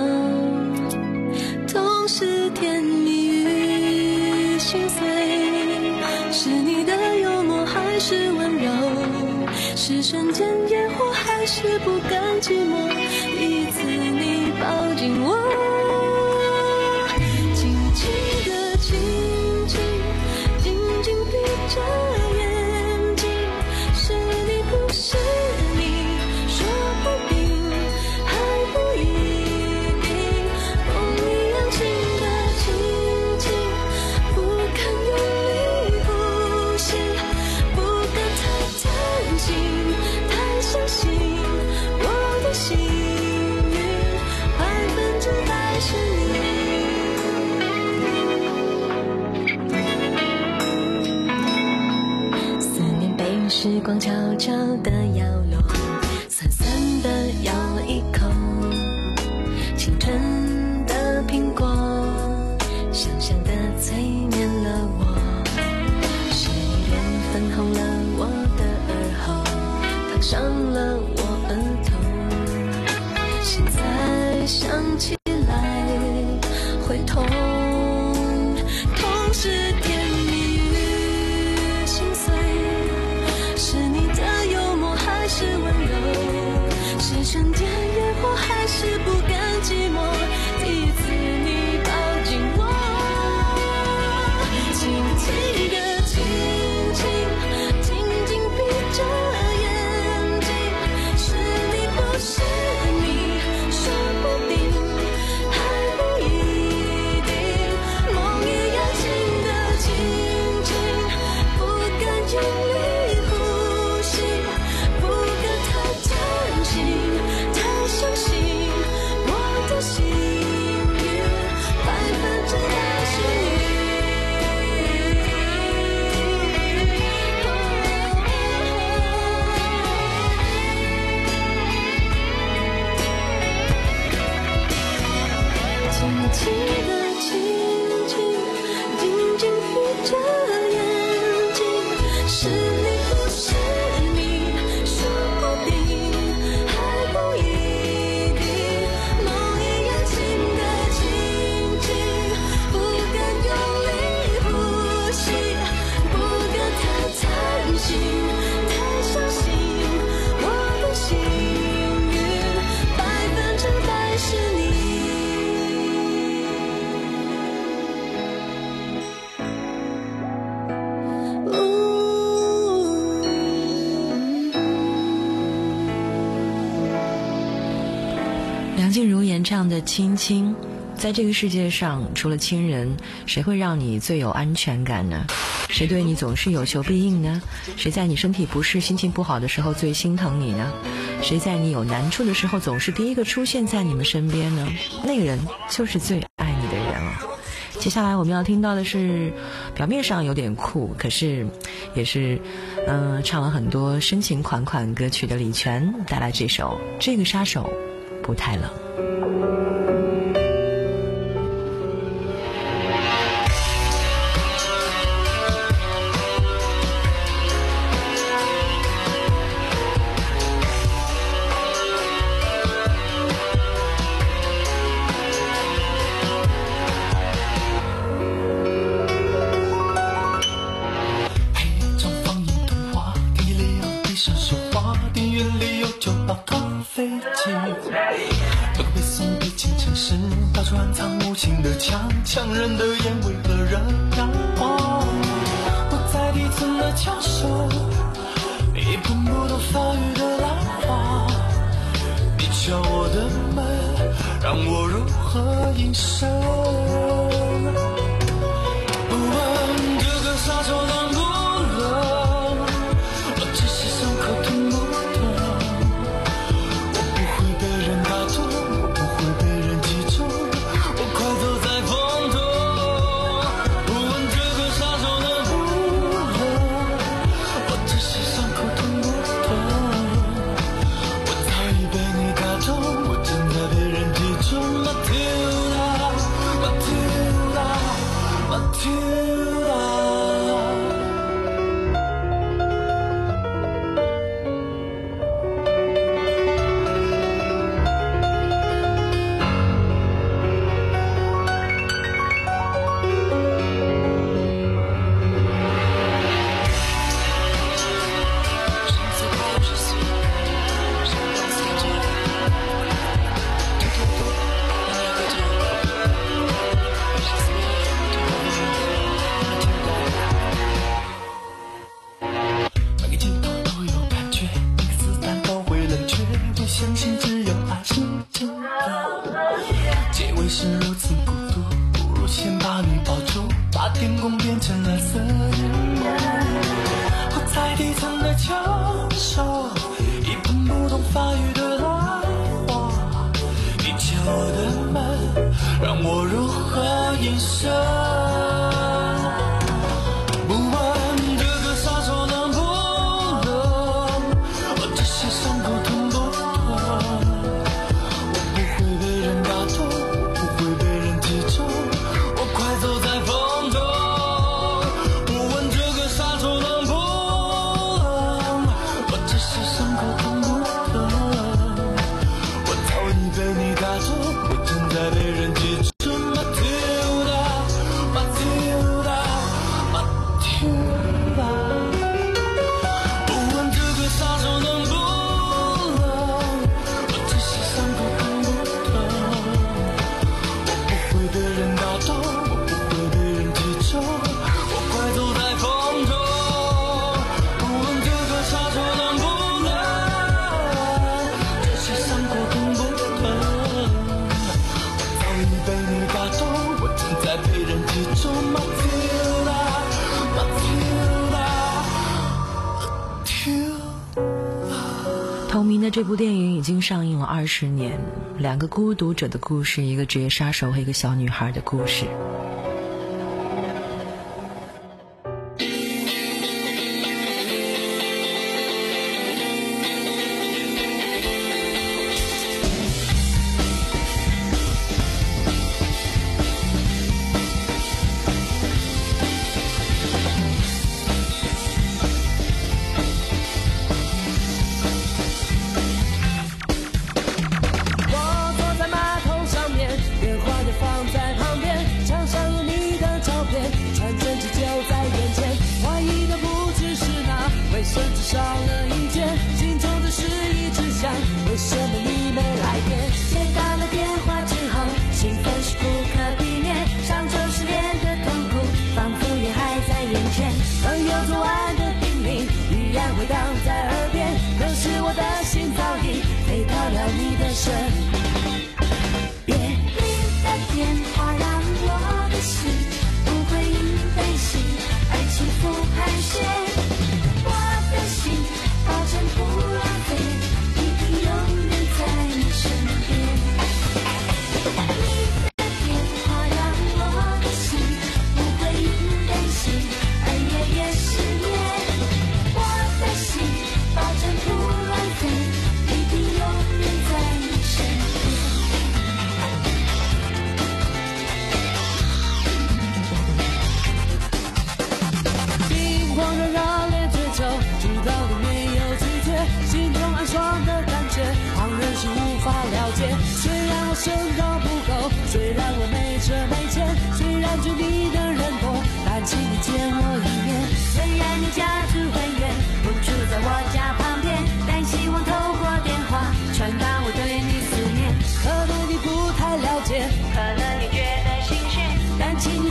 都是甜蜜与心碎，是你的幽默还是温柔？是瞬间烟火还是不甘寂寞？一次你抱紧我，轻轻的亲亲，紧紧闭着眼睛，是你不是你，说不定还不一定。风一样轻的轻轻，不敢用力呼吸，不敢太贪心，太相信我的幸运百分之百是你。思念被时光悄悄地摇落，酸酸地咬了一口，青春的苹果，香香的催眠了我。是你脸粉红了我的耳后，烫伤了我额头，现在想起来会痛，痛是甜蜜与心碎，是你的幽默还是温柔？是瞬间烟火还是不静茹演唱的《亲亲》，在这个世界上，除了亲人，谁会让你最有安全感呢？谁对你总是有求必应呢？谁在你身体不适、心情不好的时候最心疼你呢？谁在你有难处的时候总是第一个出现在你们身边呢？那个人就是最爱你的人了。接下来我们要听到的是表面上有点酷，可是也是嗯、呃，唱了很多深情款款歌曲的李泉带来这首《这个杀手不太冷》。 强忍的眼为何仍让我我在底层的翘首，一本不懂法语的浪花，你敲我的门，让我如何应声？不问这个杀手冷不冷，我只是伤口痛不痛，我不会被人打动，我不会被人击中，我快走在风。 同名的这部电影已经上映了二十年，两个孤独者的故事，一个职业杀手和一个小女孩的故事。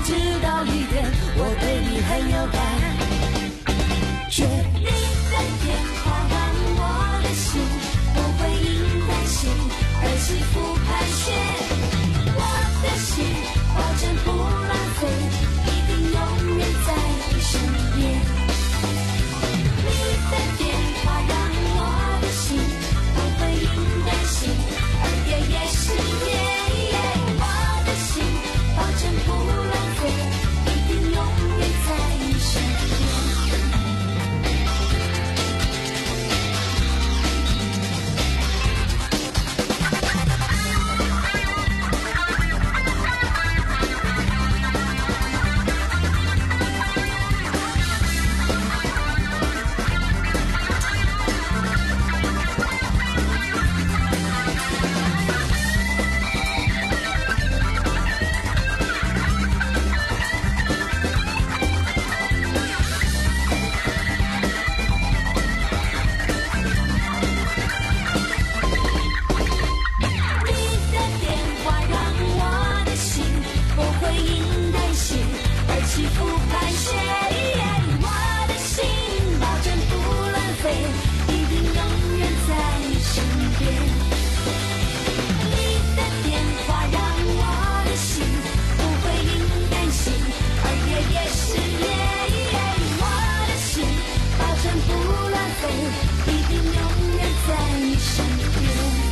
知道一点，我对你很有感觉。你的电话让我的心不会因担心而起伏盘旋，我的心保证不浪费，一定永远在你身边。你的电话让我的心不会因担心而夜夜失眠，我的心保证不浪费，一定永远在你身边。起伏盘旋，我的心保证不浪费，一定永远在你身边。你的电话让我的心不会因担心而夜夜失眠，我的心保证不浪费，一定永远在你身边。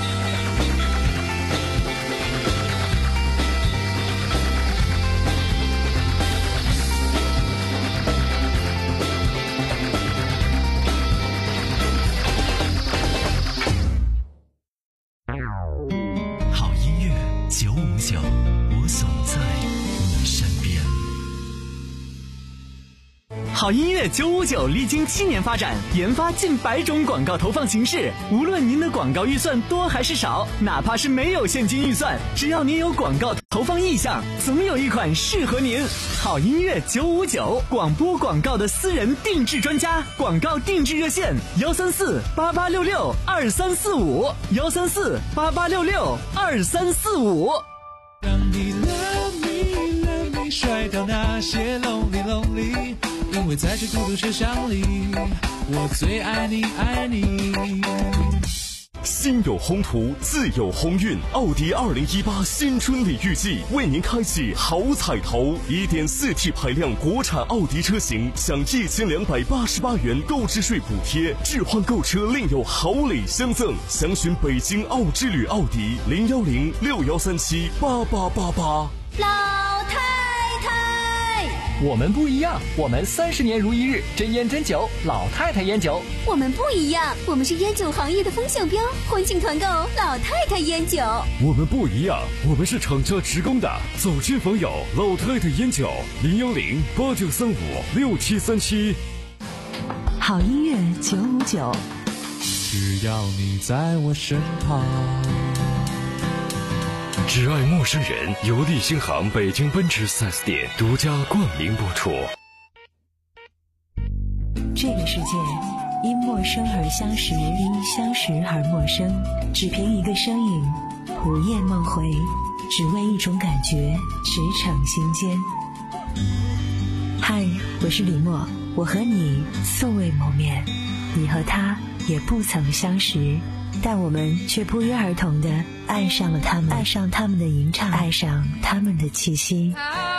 好音乐九五九历经七年发展，研发近百种广告投放形式。无论您的广告预算多还是少，哪怕是没有现金预算，只要您有广告投放意向，总有一款适合您。好音乐九五九，广播广告的私人定制专家，广告定制热线：幺三四八八六六二三四五，幺三四八八六六二三四五。 让你 love me love me 甩掉那些 lonely lonely， 因为在这孤独车厢里，我最爱你爱你。 心有宏图，自有鸿运。奥迪二零一八新春礼遇季为您开启好彩头， 一点四 T 排量国产奥迪车型享一千两百八十八元购置税补贴，置换购车另有好礼相赠。详询北京奥之旅奥迪零幺零六幺三七八八八八。 老太太， 我们不一样，我们三十年如一日，真烟真酒，老太太烟酒。 我们不一样，我们是烟酒行业的风向标，欢庆团购老太太烟酒。 我们不一样，我们是厂家职工的，走亲访友，老太太烟酒零幺零八九三五六七三七。 好音乐九五九， 只要你在我身旁。 只爱陌生人由利星行北京奔驰 四 S 店独家冠名播出。 这个世界因陌生而相识，因相识而陌生，只凭一个身影，午夜梦回，只为一种感觉，驰骋心间。嗨，我是李默，我和你素未谋面，你和他也不曾相识，但我们却不约而同地爱上了他们，爱上他们的吟唱，爱上他们的气息。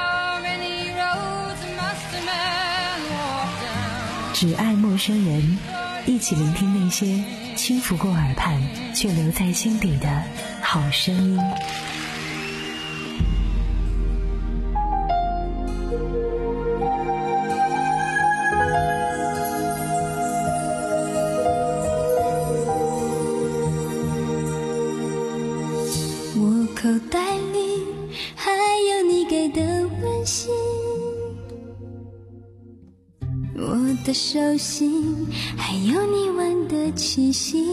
只爱陌生人，一起聆听那些轻拂过耳畔却留在心底的好声音。 我口袋里还有你给的温馨，我的手心还有你吻的气息，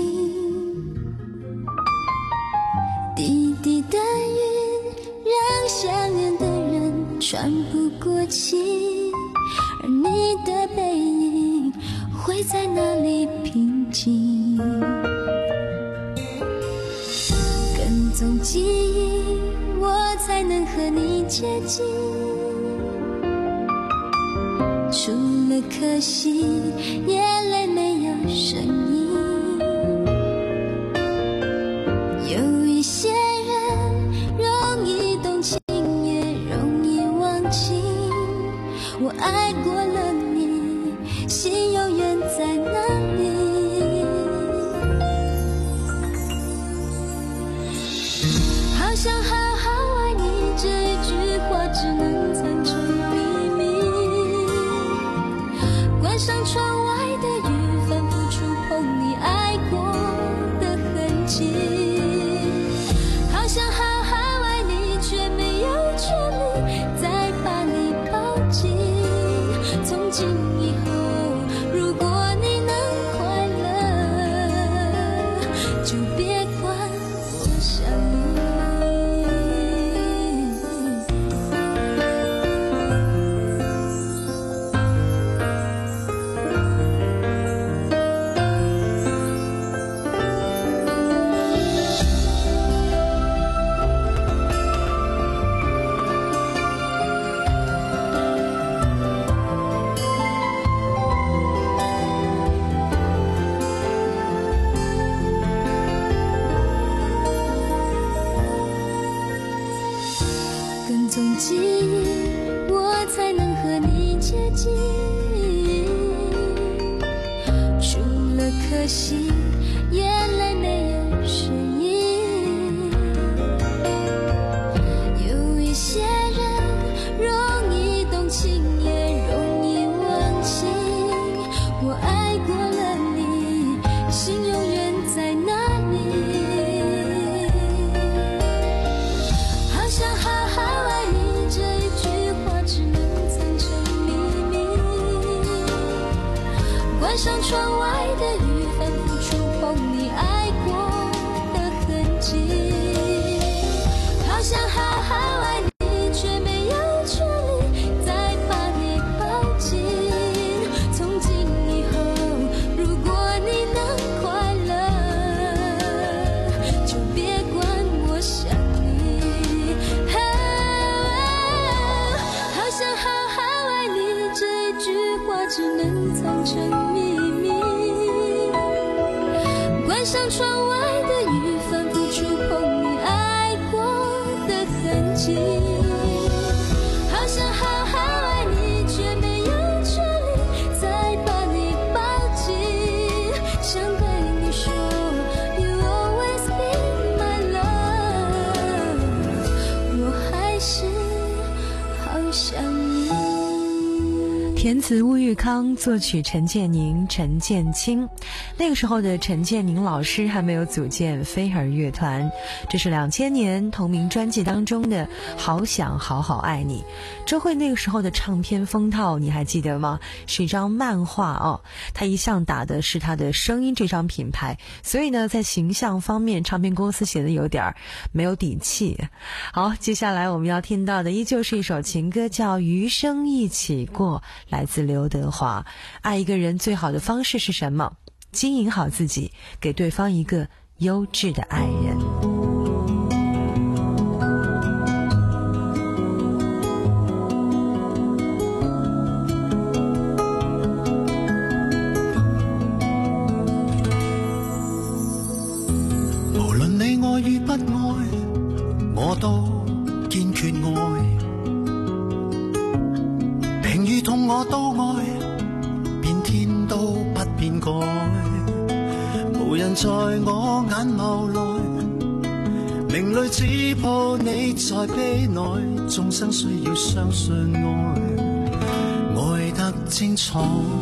滴滴的雨让想念的人喘不过气，而你的背影会在哪里平静？跟踪记忆，我才能和你接近。 除了可惜，眼泪没有声音。有一些人容易动情，也容易忘记。我爱过了你，心永远在哪里？好想好好爱你，这一句话只能藏成秘密。关上窗外的雨，反复触碰你爱过的痕迹。好想好好爱你，却没有权利再把你抱紧。从今以后，如果你能快乐，就别管我想你。跟踪记忆，我才能和你接近。除了可惜，眼泪没有声音。有一些人容易动情，也容易忘记。我爱过了你，心永远在哪里？好想好好爱你，这一句话只能藏成秘密。关上窗外的雨，反复触碰你爱过的痕迹。好想好好爱你，却没有权利再把你抱紧。从今以后，如果你能快乐，就别管我想你。好想好好爱你，这一句话只能藏成秘密。关上窗外的雨，反复触碰你爱过的痕迹。好想好好爱你，却没有权利再把你抱紧。想对你说 You always be my love， 我还是好想你。 填词乌玉康，作曲陈建宁、陈建清。那个时候的陈建宁老师还没有组建飞儿乐团，这是两千年同名专辑当中的《好想好好爱你》。周慧那个时候的唱片封套你还记得吗？是一张漫画哦，他一向打的是他的声音这张品牌，所以呢，在形象方面，唱片公司写的有点没有底气。好，接下来我们要听到的依旧是一首情歌，叫《余生一起过》。来自刘德华。爱一个人最好的方式是什么？经营好自己，给对方一个优质的爱人。 無論你愛與不愛，我都堅決愛。平與痛我都愛，變天都不變改。無人在我眼眸內，明淚只抱你在悲內。眾生需要相信愛，愛得精彩。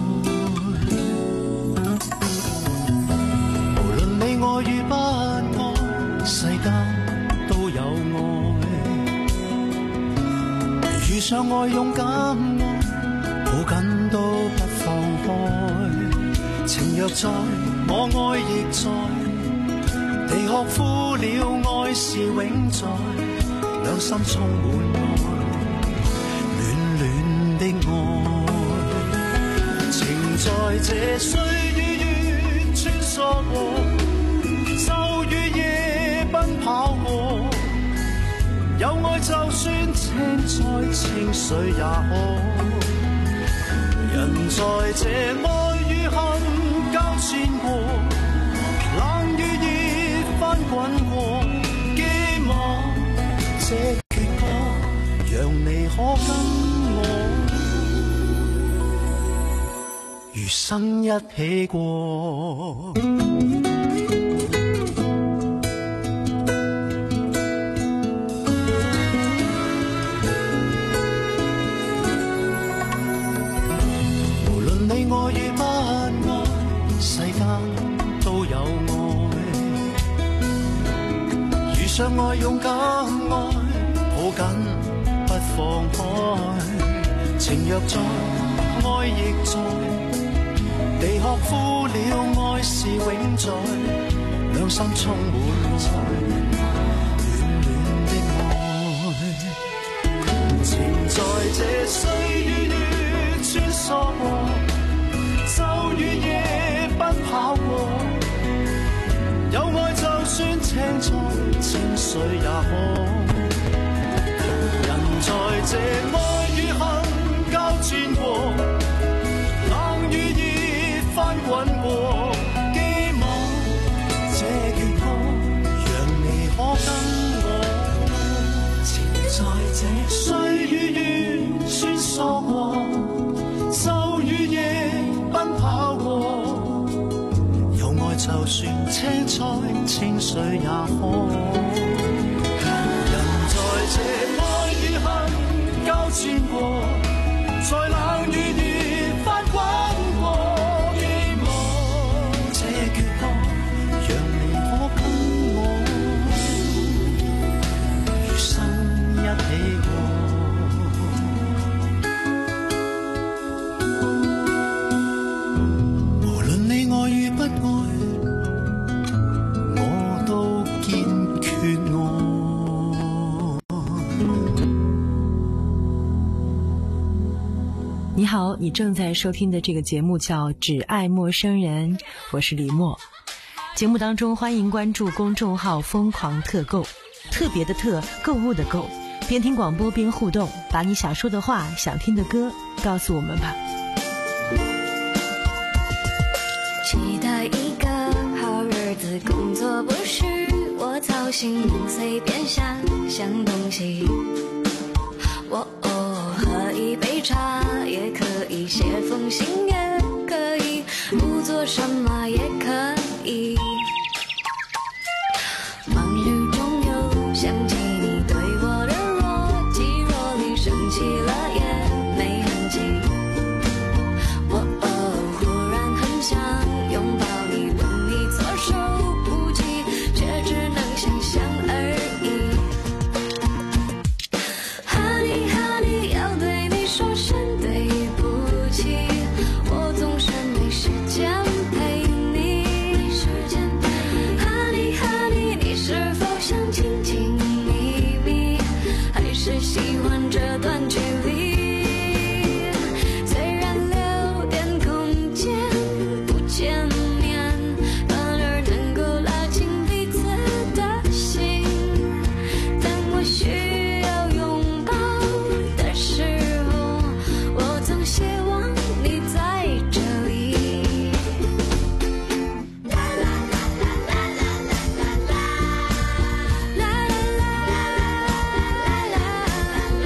無論你愛與不愛，世間都有愛。遇上愛勇敢愛，抱緊都不放開。情若在，我愛亦在。地殼枯了，愛是永在。兩心充滿愛，暖暖的愛。情在這歲與月穿梭過，晝與夜奔跑過。有愛就算情在，情緒也可。 人在这愛與恨交戰過，冷與熱翻滾過，寄望這闕歌，讓你可跟我餘生一起過。你愛與不愛，世間都有愛。遇上愛，勇敢愛，抱緊不放開。情若在，愛亦在，地殼枯了，愛是永在。兩心充滿愛，暖暖的愛。情在這歲月裏穿梭過。晝與夜奔跑過，有愛就算青菜清水也可。人在這愛與恨交戰過，冷與熱翻滾過，寄望這闕歌，讓你可跟我。情在這歲與月穿梭過，晝與夜奔跑過，有愛就算青菜清水也可。人在這愛與恨交戰過，在冷與熱翻滾過，希望這闕歌，讓你可跟我餘生一起過。愛與不愛，我都堅決愛。 你好，你正在收听的这个节目叫《只爱陌生人》，我是李默。节目当中欢迎关注公众号疯狂特购，特别的特，购物的购，边听广播边互动，把你想说的话，想听的歌告诉我们吧。 期待一个好日子，工作不是我操心，随便想想东西。我哦，喝一杯茶也可以，写封信也可以，不做什么也可以。忙碌中又想起你对我的若即若离，生气了也没痕迹。我哦，忽然很想拥抱你，问你措手不及，却只能想象而已。Honey Honey， 要对你说声对不起，我总是没时间陪你。Honey Honey， 你是否想亲亲密密，还是喜欢这段距离？虽然留点空间不见面，反而能够拉近彼此的心。当我需要拥抱的时候，我总希望你在这里。啦啦啦啦啦啦啦啦啦啦啦啦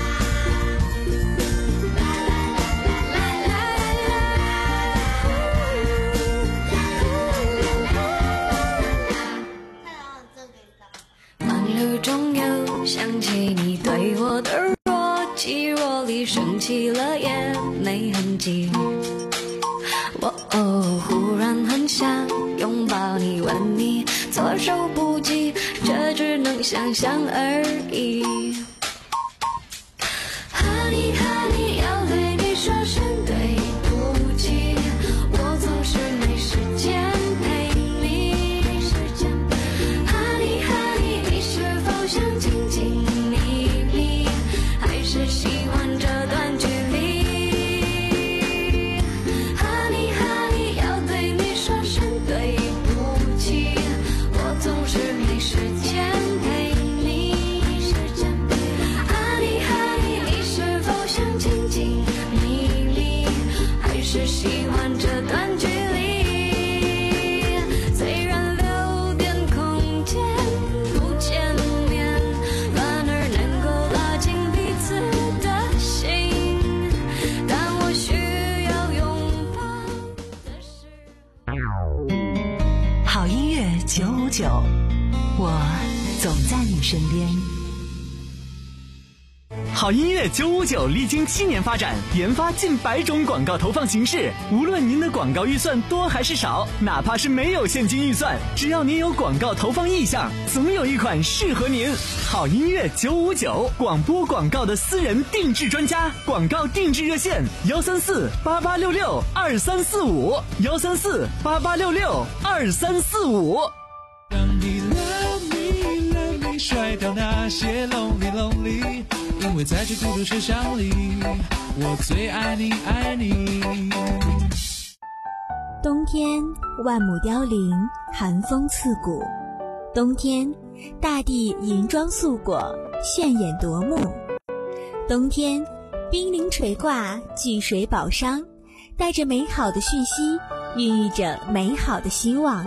忙碌中又想起你对我的若即若离，生气了也没痕迹。我哦，忽然很想拥抱你，问你措手不及，这只能想象而已。Honey Honey， 要对你说声对不起，我总是没时间陪你。Honey Honey， 你是否想亲亲密密，还是喜欢这段距离？ Honey Honey， 要对你说声对不起，我总是没时间陪你。 九，我总在你身边。 好音乐九五九历经七年发展，研发近百种广告投放形式。无论您的广告预算多还是少，哪怕是没有现金预算，只要您有广告投放意向，总有一款适合您。好音乐九五九，广播广告的私人定制专家，广告定制热线：幺三四八八六六二三四五，幺三四八八六六二三四五。 让你 love me love me 甩掉那些 lonely lonely。因为在这孤独车厢里，我最爱你爱你。 冬天万亩凋零，寒风刺骨。冬天大地银装素裹，炫眼夺目。冬天冰凌垂挂，聚水宝商，带着美好的讯息，孕育着美好的希望。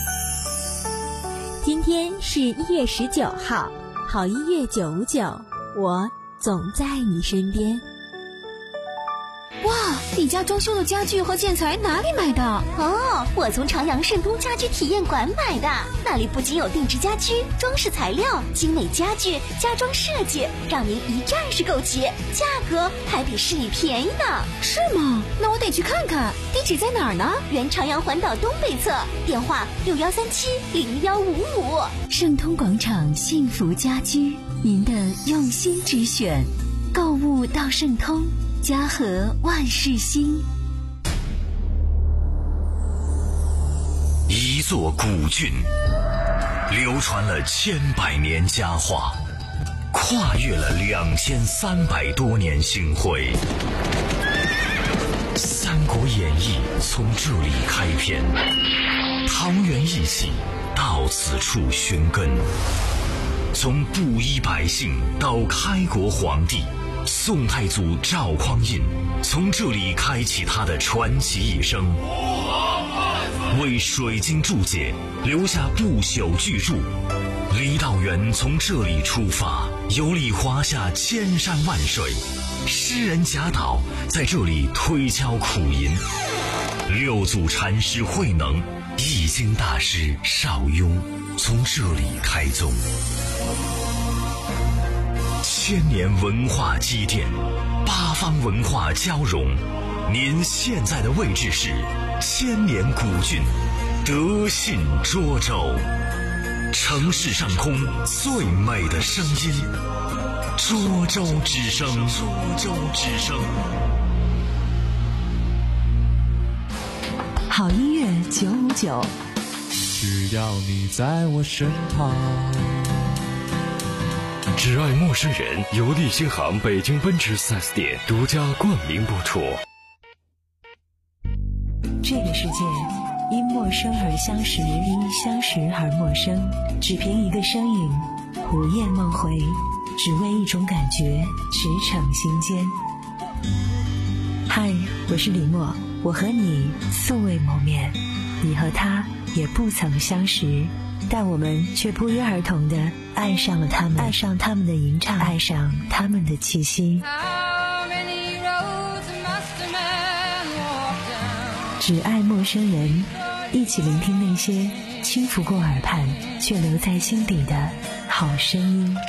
今天是一月十九号，好音乐九五九，我总在你身边。 哇，你家装修的家具和建材哪里买的？ 哦，我从朝阳盛通家居体验馆买的，那里不仅有定制家居、装饰材料、精美家具、家装设计，让您一站式购齐，价格还比市里便宜呢。 是吗？那我得去看看。地址在哪儿呢？ 原朝阳环岛东北侧，电话六幺三七零幺五五。 盛通广场幸福家居，您的用心之选，购物到盛通，家和万事兴。 一座古郡，流传了千百年佳话，跨越了两千三百多年星辉。《三国演义》从这里开篇，桃园义气到此处寻根。从布衣百姓到开国皇帝，宋太祖赵匡胤从这里开启他的传奇一生，为水晶注解留下不朽巨著。郦道元从这里出发，游历华夏千山万水，诗人贾岛在这里推敲苦吟，六祖禅师慧能、易经大师邵雍从这里开宗。千年文化积淀，八方文化交融。您现在的位置是千年古郡德信涿州，城市上空最美的声音，涿州之声。涿州之声。 好音乐九五九， 只要你在我身旁。 只爱陌生人由利星行北京奔驰 四 S 店独家冠名播出。 这个世界因陌生而相识，因相识而陌生，只凭一个身影，午夜梦回，只为一种感觉，驰骋心间。嗨，我是李默，我和你素未谋面，你和他也不曾相识，但我们却不约而同地爱上了他们，爱上他们的吟唱，爱上他们的气息。只爱陌生人，一起聆听那些轻拂过耳畔却留在心底的好声音。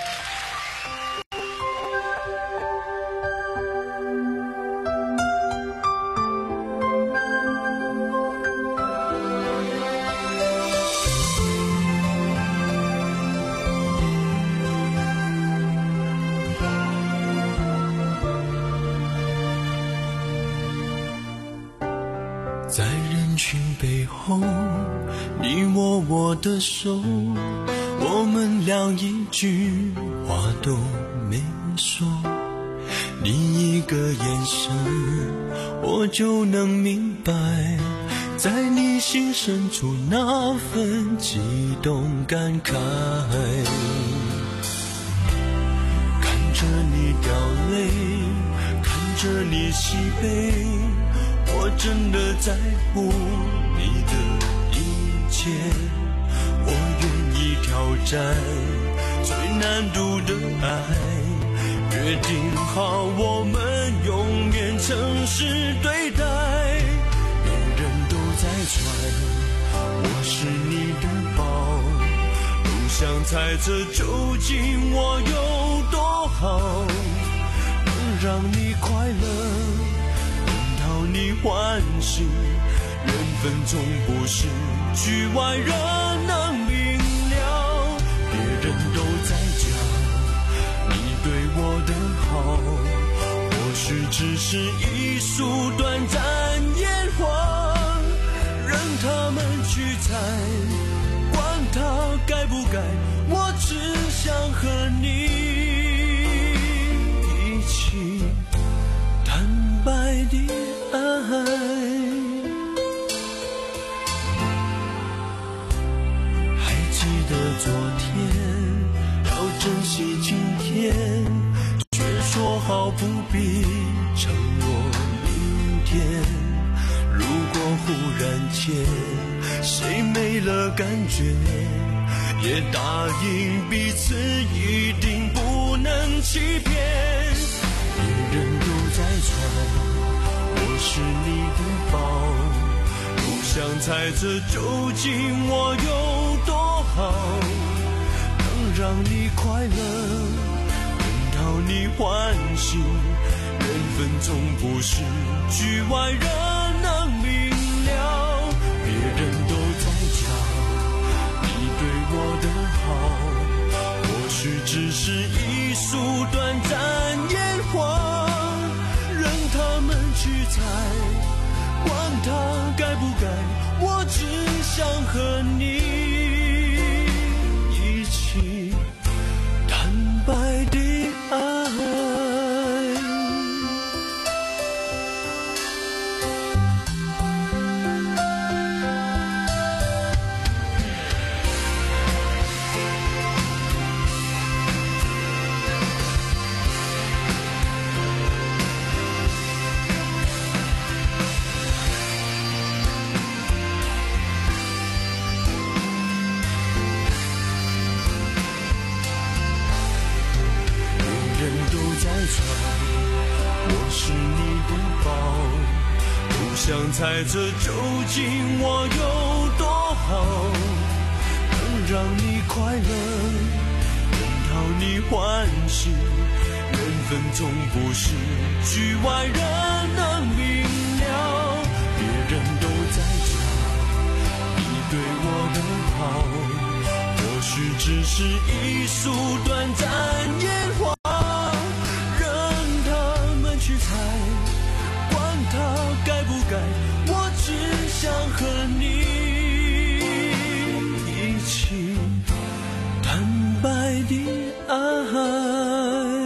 在人群背后，你握我的手，我们俩一句话都没有说，你一个眼神我就能明白，在你心深处那份激动感慨。看着你掉泪，看着你喜悲，我真的在乎你的一切，我愿意挑战最难度的爱，约定好我们永远诚实对待。人人都在传我是你的宝， 想猜测究竟我有多好，能让你快乐，能讨你欢喜。缘分总不是局外人能明了，别人都在讲你对我的好，或许只是一束短暂烟火，让他们去猜，管他该不该，我只想和你一起坦白的爱。的昨天要珍惜今天，却说好不必承诺明天。如果忽然间谁没了感觉，也答应彼此一定不能欺骗。别人都在传我是你的宝，不想猜测究竟我有多好，能让你快乐，能讨你欢喜。缘分总不是局外人能明了，别人都在讲你对我的好，或许只是一束短暂烟火，让他们去猜，管他该不该，我只想和你一起坦白的爱。我是你的宝，不想猜测究竟我有多好，能让你快乐，能讨你欢喜。缘分总不是局外人能明了，别人都在讲你对我的好，或许只是一束短暂烟火，去猜，管他该不该，我只想和你一起坦白的爱。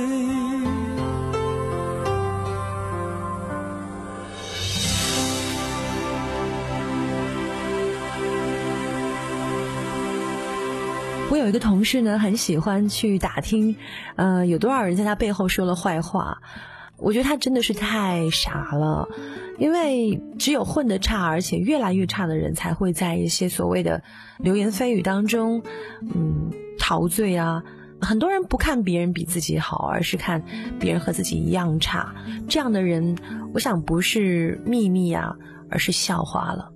我有一个同事呢，很喜欢去打听，呃，有多少人在他背后说了坏话。我觉得他真的是太傻了，因为只有混得差而且越来越差的人才会在一些所谓的流言蜚语当中嗯，陶醉啊。很多人不看别人比自己好，而是看别人和自己一样差，这样的人我想不是秘密啊，而是笑话了。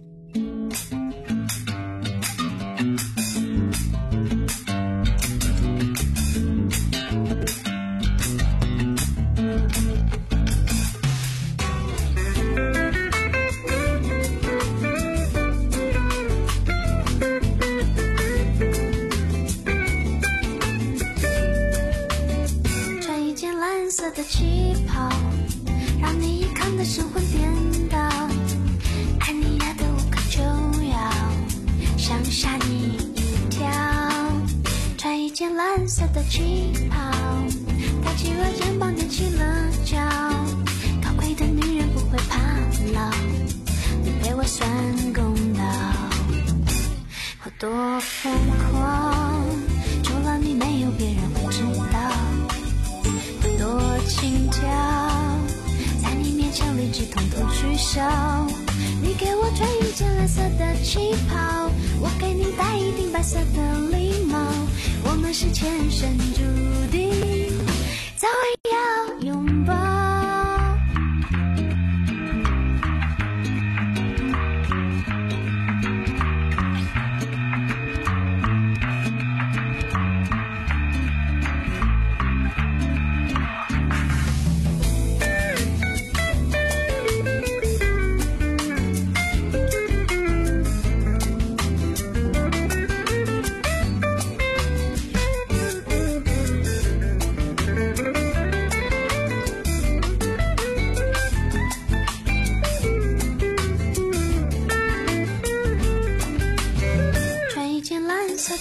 的气泡让你一看得神魂颠倒，爱你爱得无可救药，想吓你一跳。穿一件蓝色的旗袍，抬起了肩膀踮起了脚，高贵的女人不会怕老，你陪我算公道。我多疯狂，除了你没有别人会知道，多轻佻，在你面前理智统统取消。你给我穿一件蓝色的旗袍，我给你戴一顶白色的礼帽，我们是前生注定，早晚要拥抱。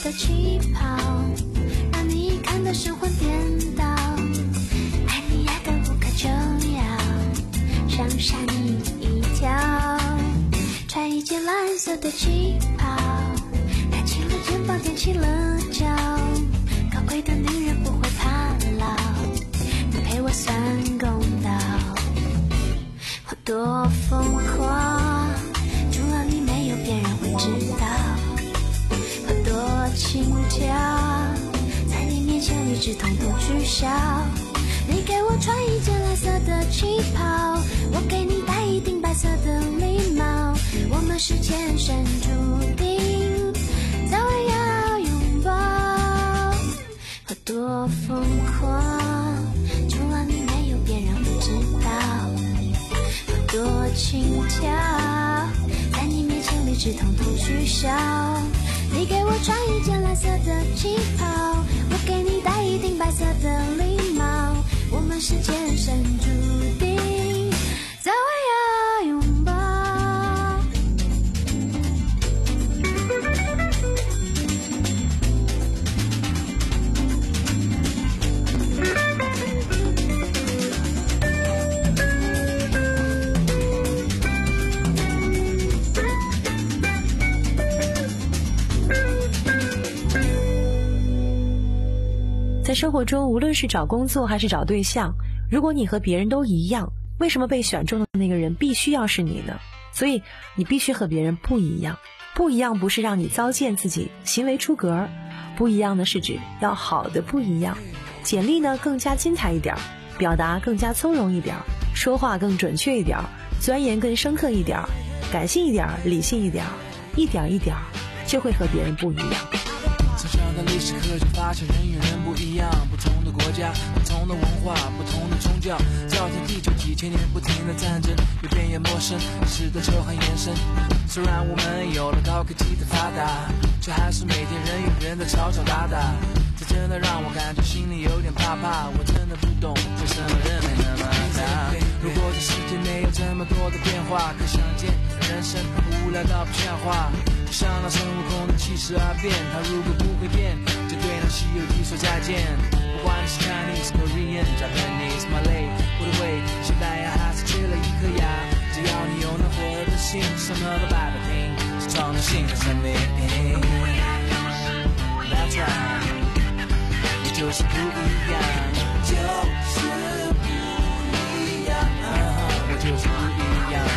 色气泡，让你看得神魂颠倒。爱你爱得无可救药，想吓你一跳。穿一件蓝色的旗袍，抬起了肩膀，踮起了脚。高贵的女人不会怕老，你陪我算公道。我多疯狂，除了你没有别人会知道。我多轻佻，在你面前理智统统取消。你给我穿一件蓝色的旗袍，我给你戴一顶白色的礼帽。我们是前生注定，早晚要拥抱。我多疯狂，除了你没有别人会知道。我多轻佻，在你面前理智统统取消。你给我穿一件蓝色的旗袍，我给你戴一顶白色的礼帽。我们是前生注定，早晚要拥抱。 在生活中，无论是找工作还是找对象，如果你和别人都一样，为什么被选中的那个人必须要是你呢？所以你必须和别人不一样。不一样不是让你糟践自己，行为出格，不一样的是指要好的不一样。简历呢更加精彩一点，表达更加从容一点，说话更准确一点，钻研更深刻一点，感性一点，理性一点，一点一点就会和别人不一样。 从小的历史课就发现人与人不一样，不同的国家，不同的文化，不同的宗教，造成地球几千年不停的战争，越变越陌生，使得仇恨延伸。虽然我们有了高科技的发达，却还是每天人与人的吵吵打打，这真的让我感觉心里有点怕怕。我真的不懂为什么人类那么大。如果这世界没有这么多的变化，可想见人生无聊到不像话。想到孙悟空的七十二变，他如果不会变，就对那西游记说再见。不管你是 Chinese, Korean, Japanese, Malay, 我的胃西班牙还是缺了一颗牙，只要你有那火热的心，什么都摆不平，是创造性的生命。That's right， 我就是不一样，就是不一样，我就是不一样。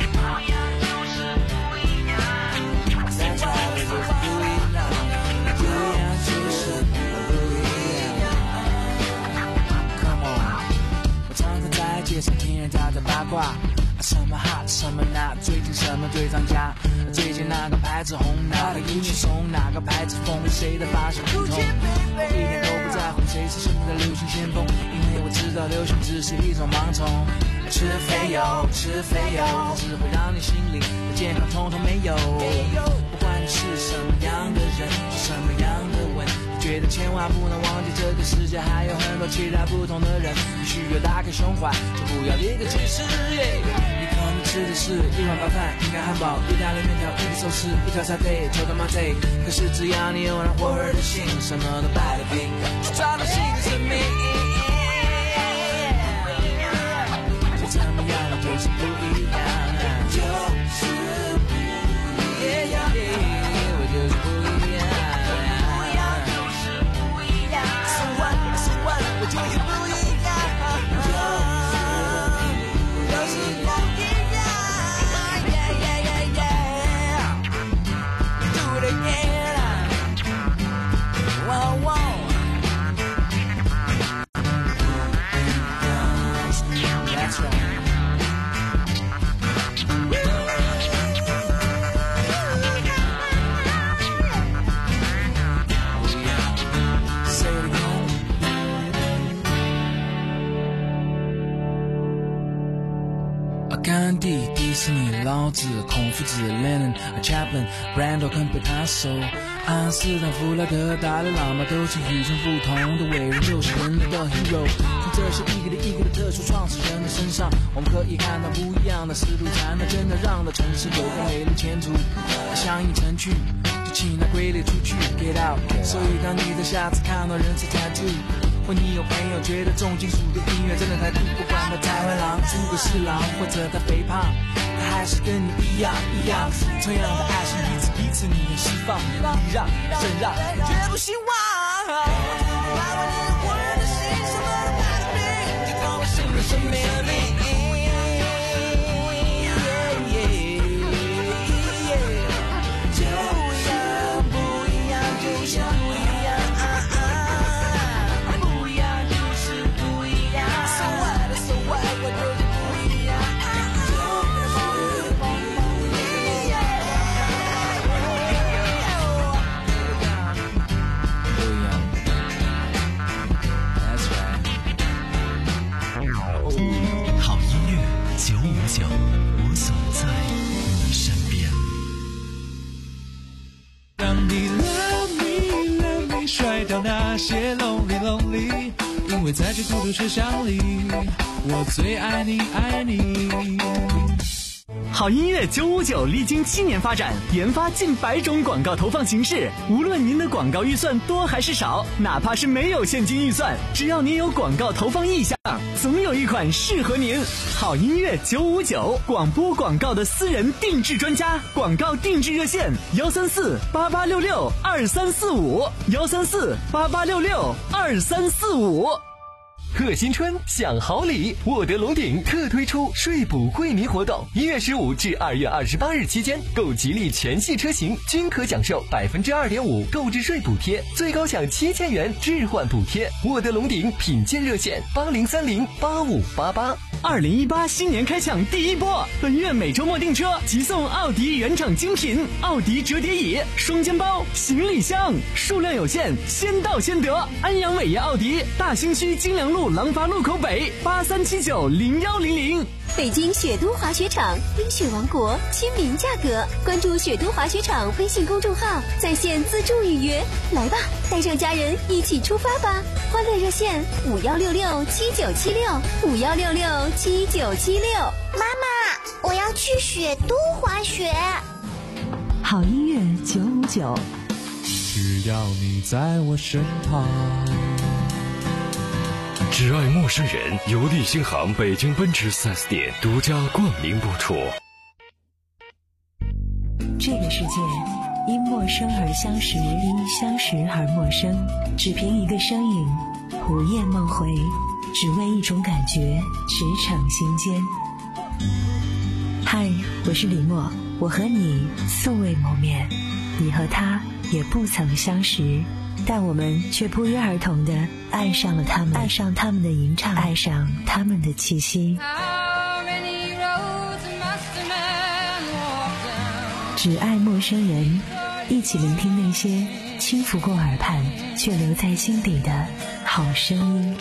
街上听人家的八卦，什么 hot 什么 not， 最近什么最涨价，最近哪个牌子红，哪个英雄怂，哪个牌子疯，谁的发型不同，我一点都不在乎谁是什么的流行先锋，因为我知道流行只是一种盲从。吃肥油吃肥油，只会让你心里的健康统统没有。不管你是什么样的人，是什么样的文，觉得千万不能忘记这个世界还有很多其他不同的人，必须要打开胸怀，就不要一个歧视。你可能吃的是一碗白饭，一个汉堡，意大利面条，一个寿司，一条沙爹，就他妈这。可是只要你有那火热的心，什么都摆得平，去创造新的生命。就怎么样，就是不一样，就是不一样，我就是不一样。就是不一样，就是不一样 ，Yeah yeah yeah yeah，Do it again，Wow wow， That's right。甘地、迪士尼、老子、孔夫子、Lenin、Chaplin、Brando 跟贝卡索、爱因斯坦、弗洛德、达赖喇嘛都是与众不同的伟人，又是人类的 hero。从这些一个的一个的特殊创始人的身上，我们可以看到不一样的思路，才能真的让这城市有个美丽前途。相映成趣，就请那归类出去 get out。所以当你在下次看到人是 tattoo， 或你有朋友觉得重金属的音乐真的太酷，不管他台湾狼、诸葛侍郎或者他肥胖，他还是跟你一样一样，同样的爱是一次一次你能释放，礼让忍让，绝不希望。生命力。 我总在你身边。 让你 love me love me 甩掉那些 lonely lonely， 因为在这孤独车厢里，我最爱你爱你。 好音乐九五九历经七年发展，研发近百种广告投放形式。无论您的广告预算多还是少，哪怕是没有现金预算，只要您有广告投放意向，总有一款适合您。好音乐九五九，广播广告的私人定制专家，广告定制热线幺三四八八六六二三四五幺三四八八六六二三四五。 贺新春享好礼，沃德龙鼎特推出税补惠民活动，一月十五至二月二十八日期间，购吉利全系车型均可享受百分之二点五购置税补贴，最高享七千元置换补贴。沃德龙鼎品鉴热线八零三零八五八八。 二零一八新年开抢第一波，本月每周末订车即送奥迪原厂精品奥迪折叠椅、双肩包、行李箱，数量有限，先到先得。安阳伟业奥迪大兴区金良路廊坊路口北八三七九零幺零零。 北京雪都滑雪场，冰雪王国，亲民价格。关注雪都滑雪场微信公众号，在线自助预约。来吧，带上家人一起出发吧！欢乐热线五幺六六七九七六五幺六六七九七六。 妈妈，我要去雪都滑雪。 好音乐九五九， 只要你在我身旁。 只爱陌生人由利星行北京奔驰 四 S 店独家冠名播出。 这个世界因陌生而相识，因相识而陌生，只凭一个身影，午夜梦回，只为一种感觉，驰骋心间。嗨，我是李默，我和你素未谋面，你和他也不曾相识，但我们却不约而同地爱上了他们，爱上他们的吟唱，爱上他们的气息。只爱陌生人，一起聆听那些轻拂过耳畔却留在心底的好声音。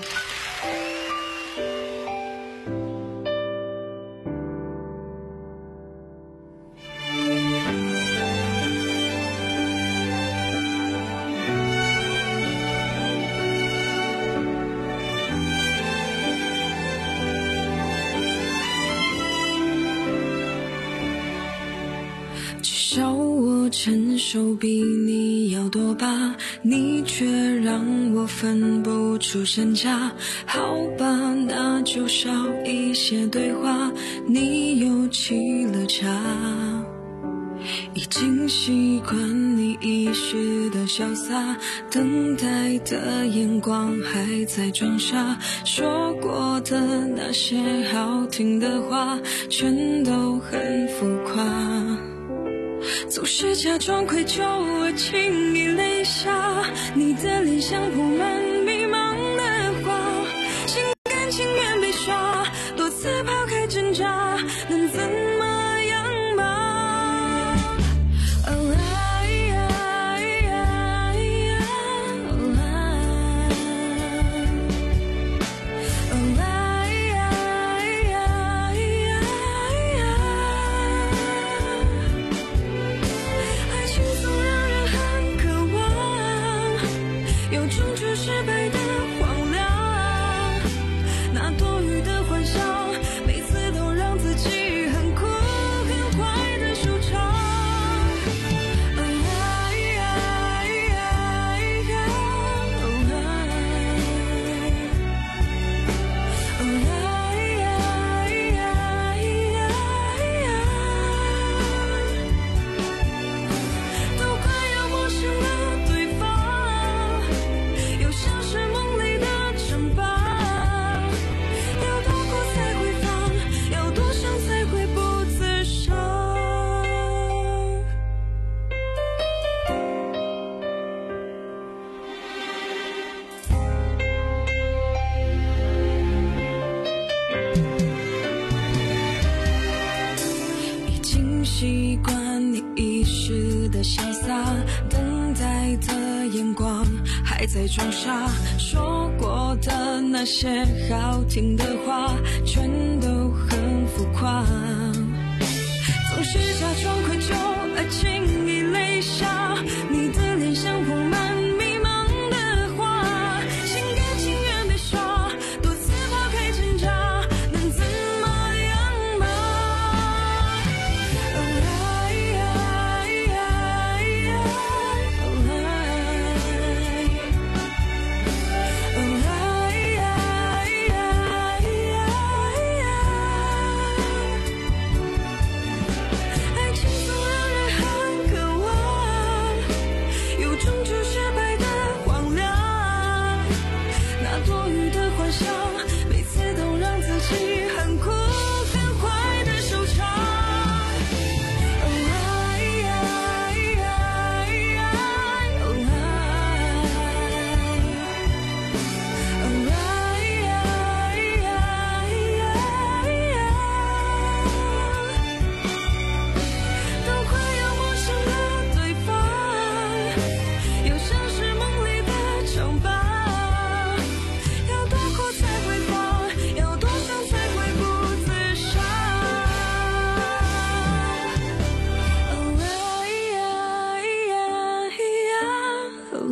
笑我成熟比你要多吧，你却让我分不出身价。好吧，那就少一些对话，你又沏了茶。已经习惯你一时的潇洒，等待的眼光还在装傻，说过的那些好听的话全都很浮夸，总是假装愧疚而轻易泪下，你的脸像铺满迷茫的花，心甘情愿被耍，多次抛开挣扎，能怎么样嘛？终究失败的荒凉，那多余的欢笑洒，等待的眼光还在装傻，说过的那些好听的话全都很浮夸，总是假装愧疚而轻易泪下，你的脸像铺满迷茫的花，心甘情愿被耍，多次抛开挣扎，能怎么样嘛？爱情总让人很渴望，有种就是白的荒凉，那多余的幻想，每次都让自己很苦很坏的收场。都快要陌生了对方，又像是梦里的伤疤，要多苦才会放，要多伤才会不自杀。哦哎呀咿呀哦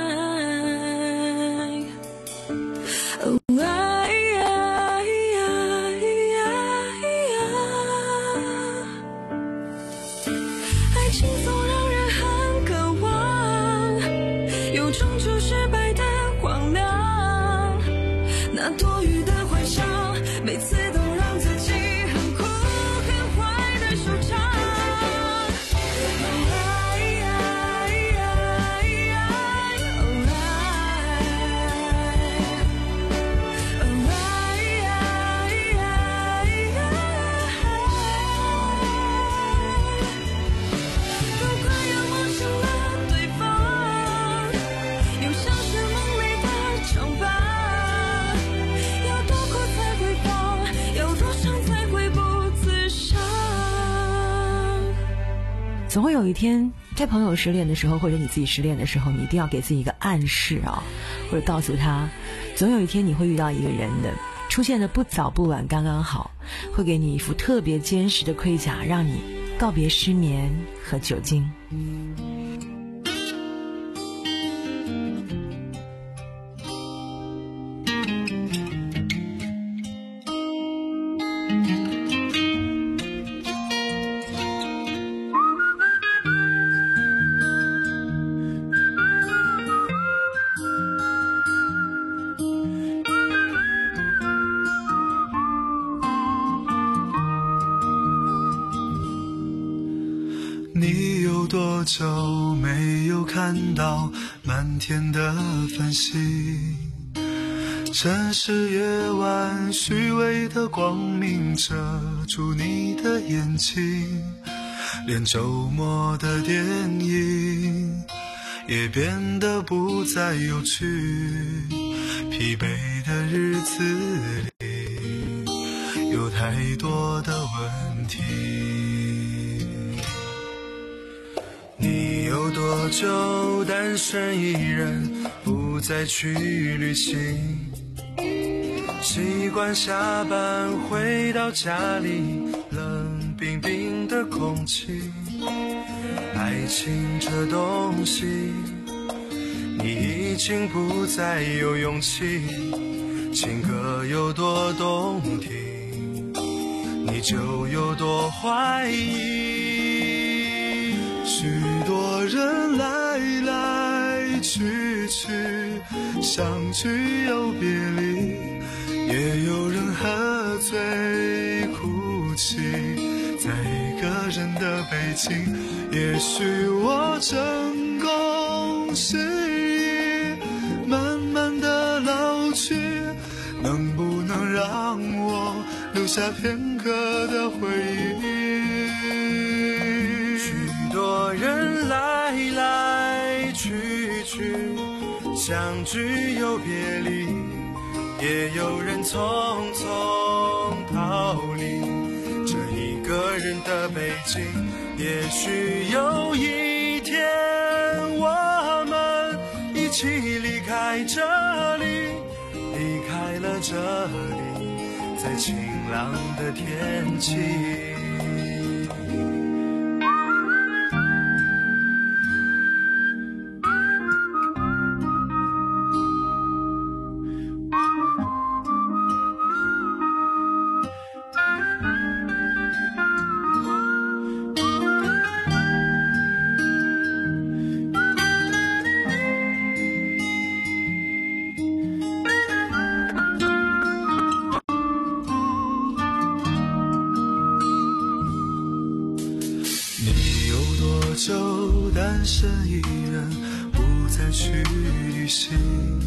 哎，哦哎呀咿呀咿呀咿呀。爱情总让人很渴望，有种就是白的荒凉，那多余的幻想，每次都让自己很苦很坏的收场。哦哎呀咿呀咿呀哦哎，哦哎呀咿呀咿呀。都快要陌生了对方，又像是梦里的伤疤，要多苦才会放，要多伤才会不自杀。 总会有一天，在朋友失恋的时候，或者你自己失恋的时候，你一定要给自己一个暗示啊，或者告诉他，总有一天你会遇到一个人的，出现的不早不晚，刚刚好，会给你一副特别坚实的盔甲，让你告别失眠和酒精。 你有多久没有看到满天的繁星？城市夜晚虚伪的光明遮住你的眼睛，连周末的电影也变得不再有趣，疲惫的日子里有太多的问题。你有多久单身一人，不再去旅行？习惯下班回到家里，冷冰冰的空气。爱情这东西，你已经不再有勇气。情歌有多动听，你就有多怀疑。许多人来来去去，相聚又别离，也有人喝醉哭泣，在一个人的北京。也许我成功失意，慢慢的老去，能不能让我留下片刻的回忆？许多人来来去去，相聚又别离，也有人匆匆逃离这一个人的北京。也许有一天起离开这里，离开了这里，在晴朗的天气。就单身一人，不再去旅行，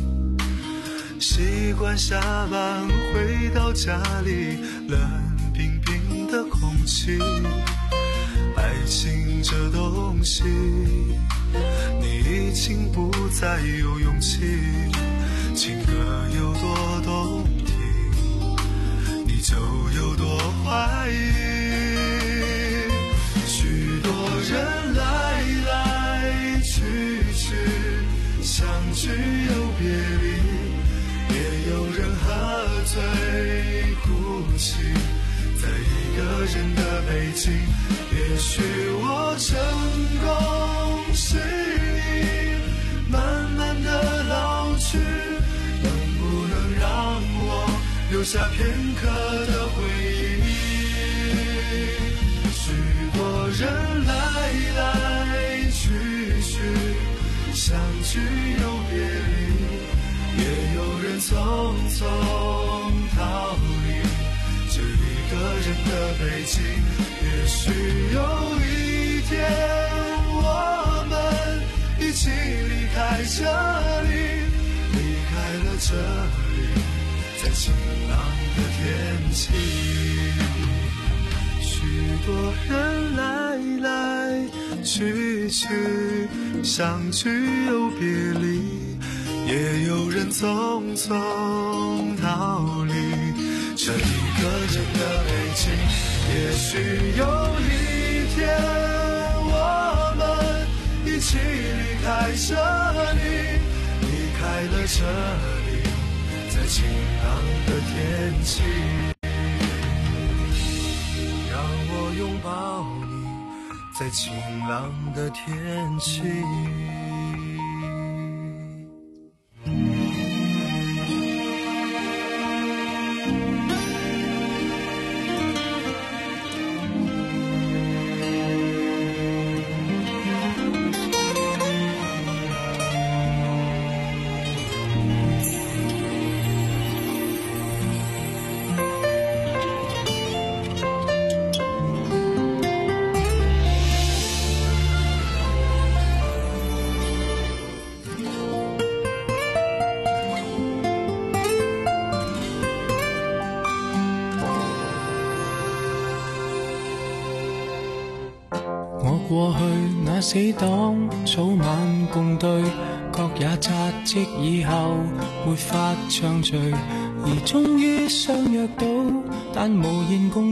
习惯下班回到家里，冷冰冰的空气。爱情这东西，你已经不再有勇气。情歌有多动听，你就有多怀疑。许多人来来去去，相聚又别离，也有人喝醉哭泣，在一个人的北京。也许我成功是你慢慢的老去，能不能让我留下片刻的回忆？许多人来来去去，相聚又别离，也有人匆匆逃离这一个人的北京。也许有一天我们一起离开这里，离开了这里，在晴朗的天气。许多人来来去去，相聚又别离，也有人匆匆逃离这一个人的北京。也许有一天我们一起离开这里，离开了这里，在晴朗的天气。让我拥抱你，在晴朗的天气。 過去那死黨早晚共對，各也扎職以後沒法暢聚，而終於相約到，但無言共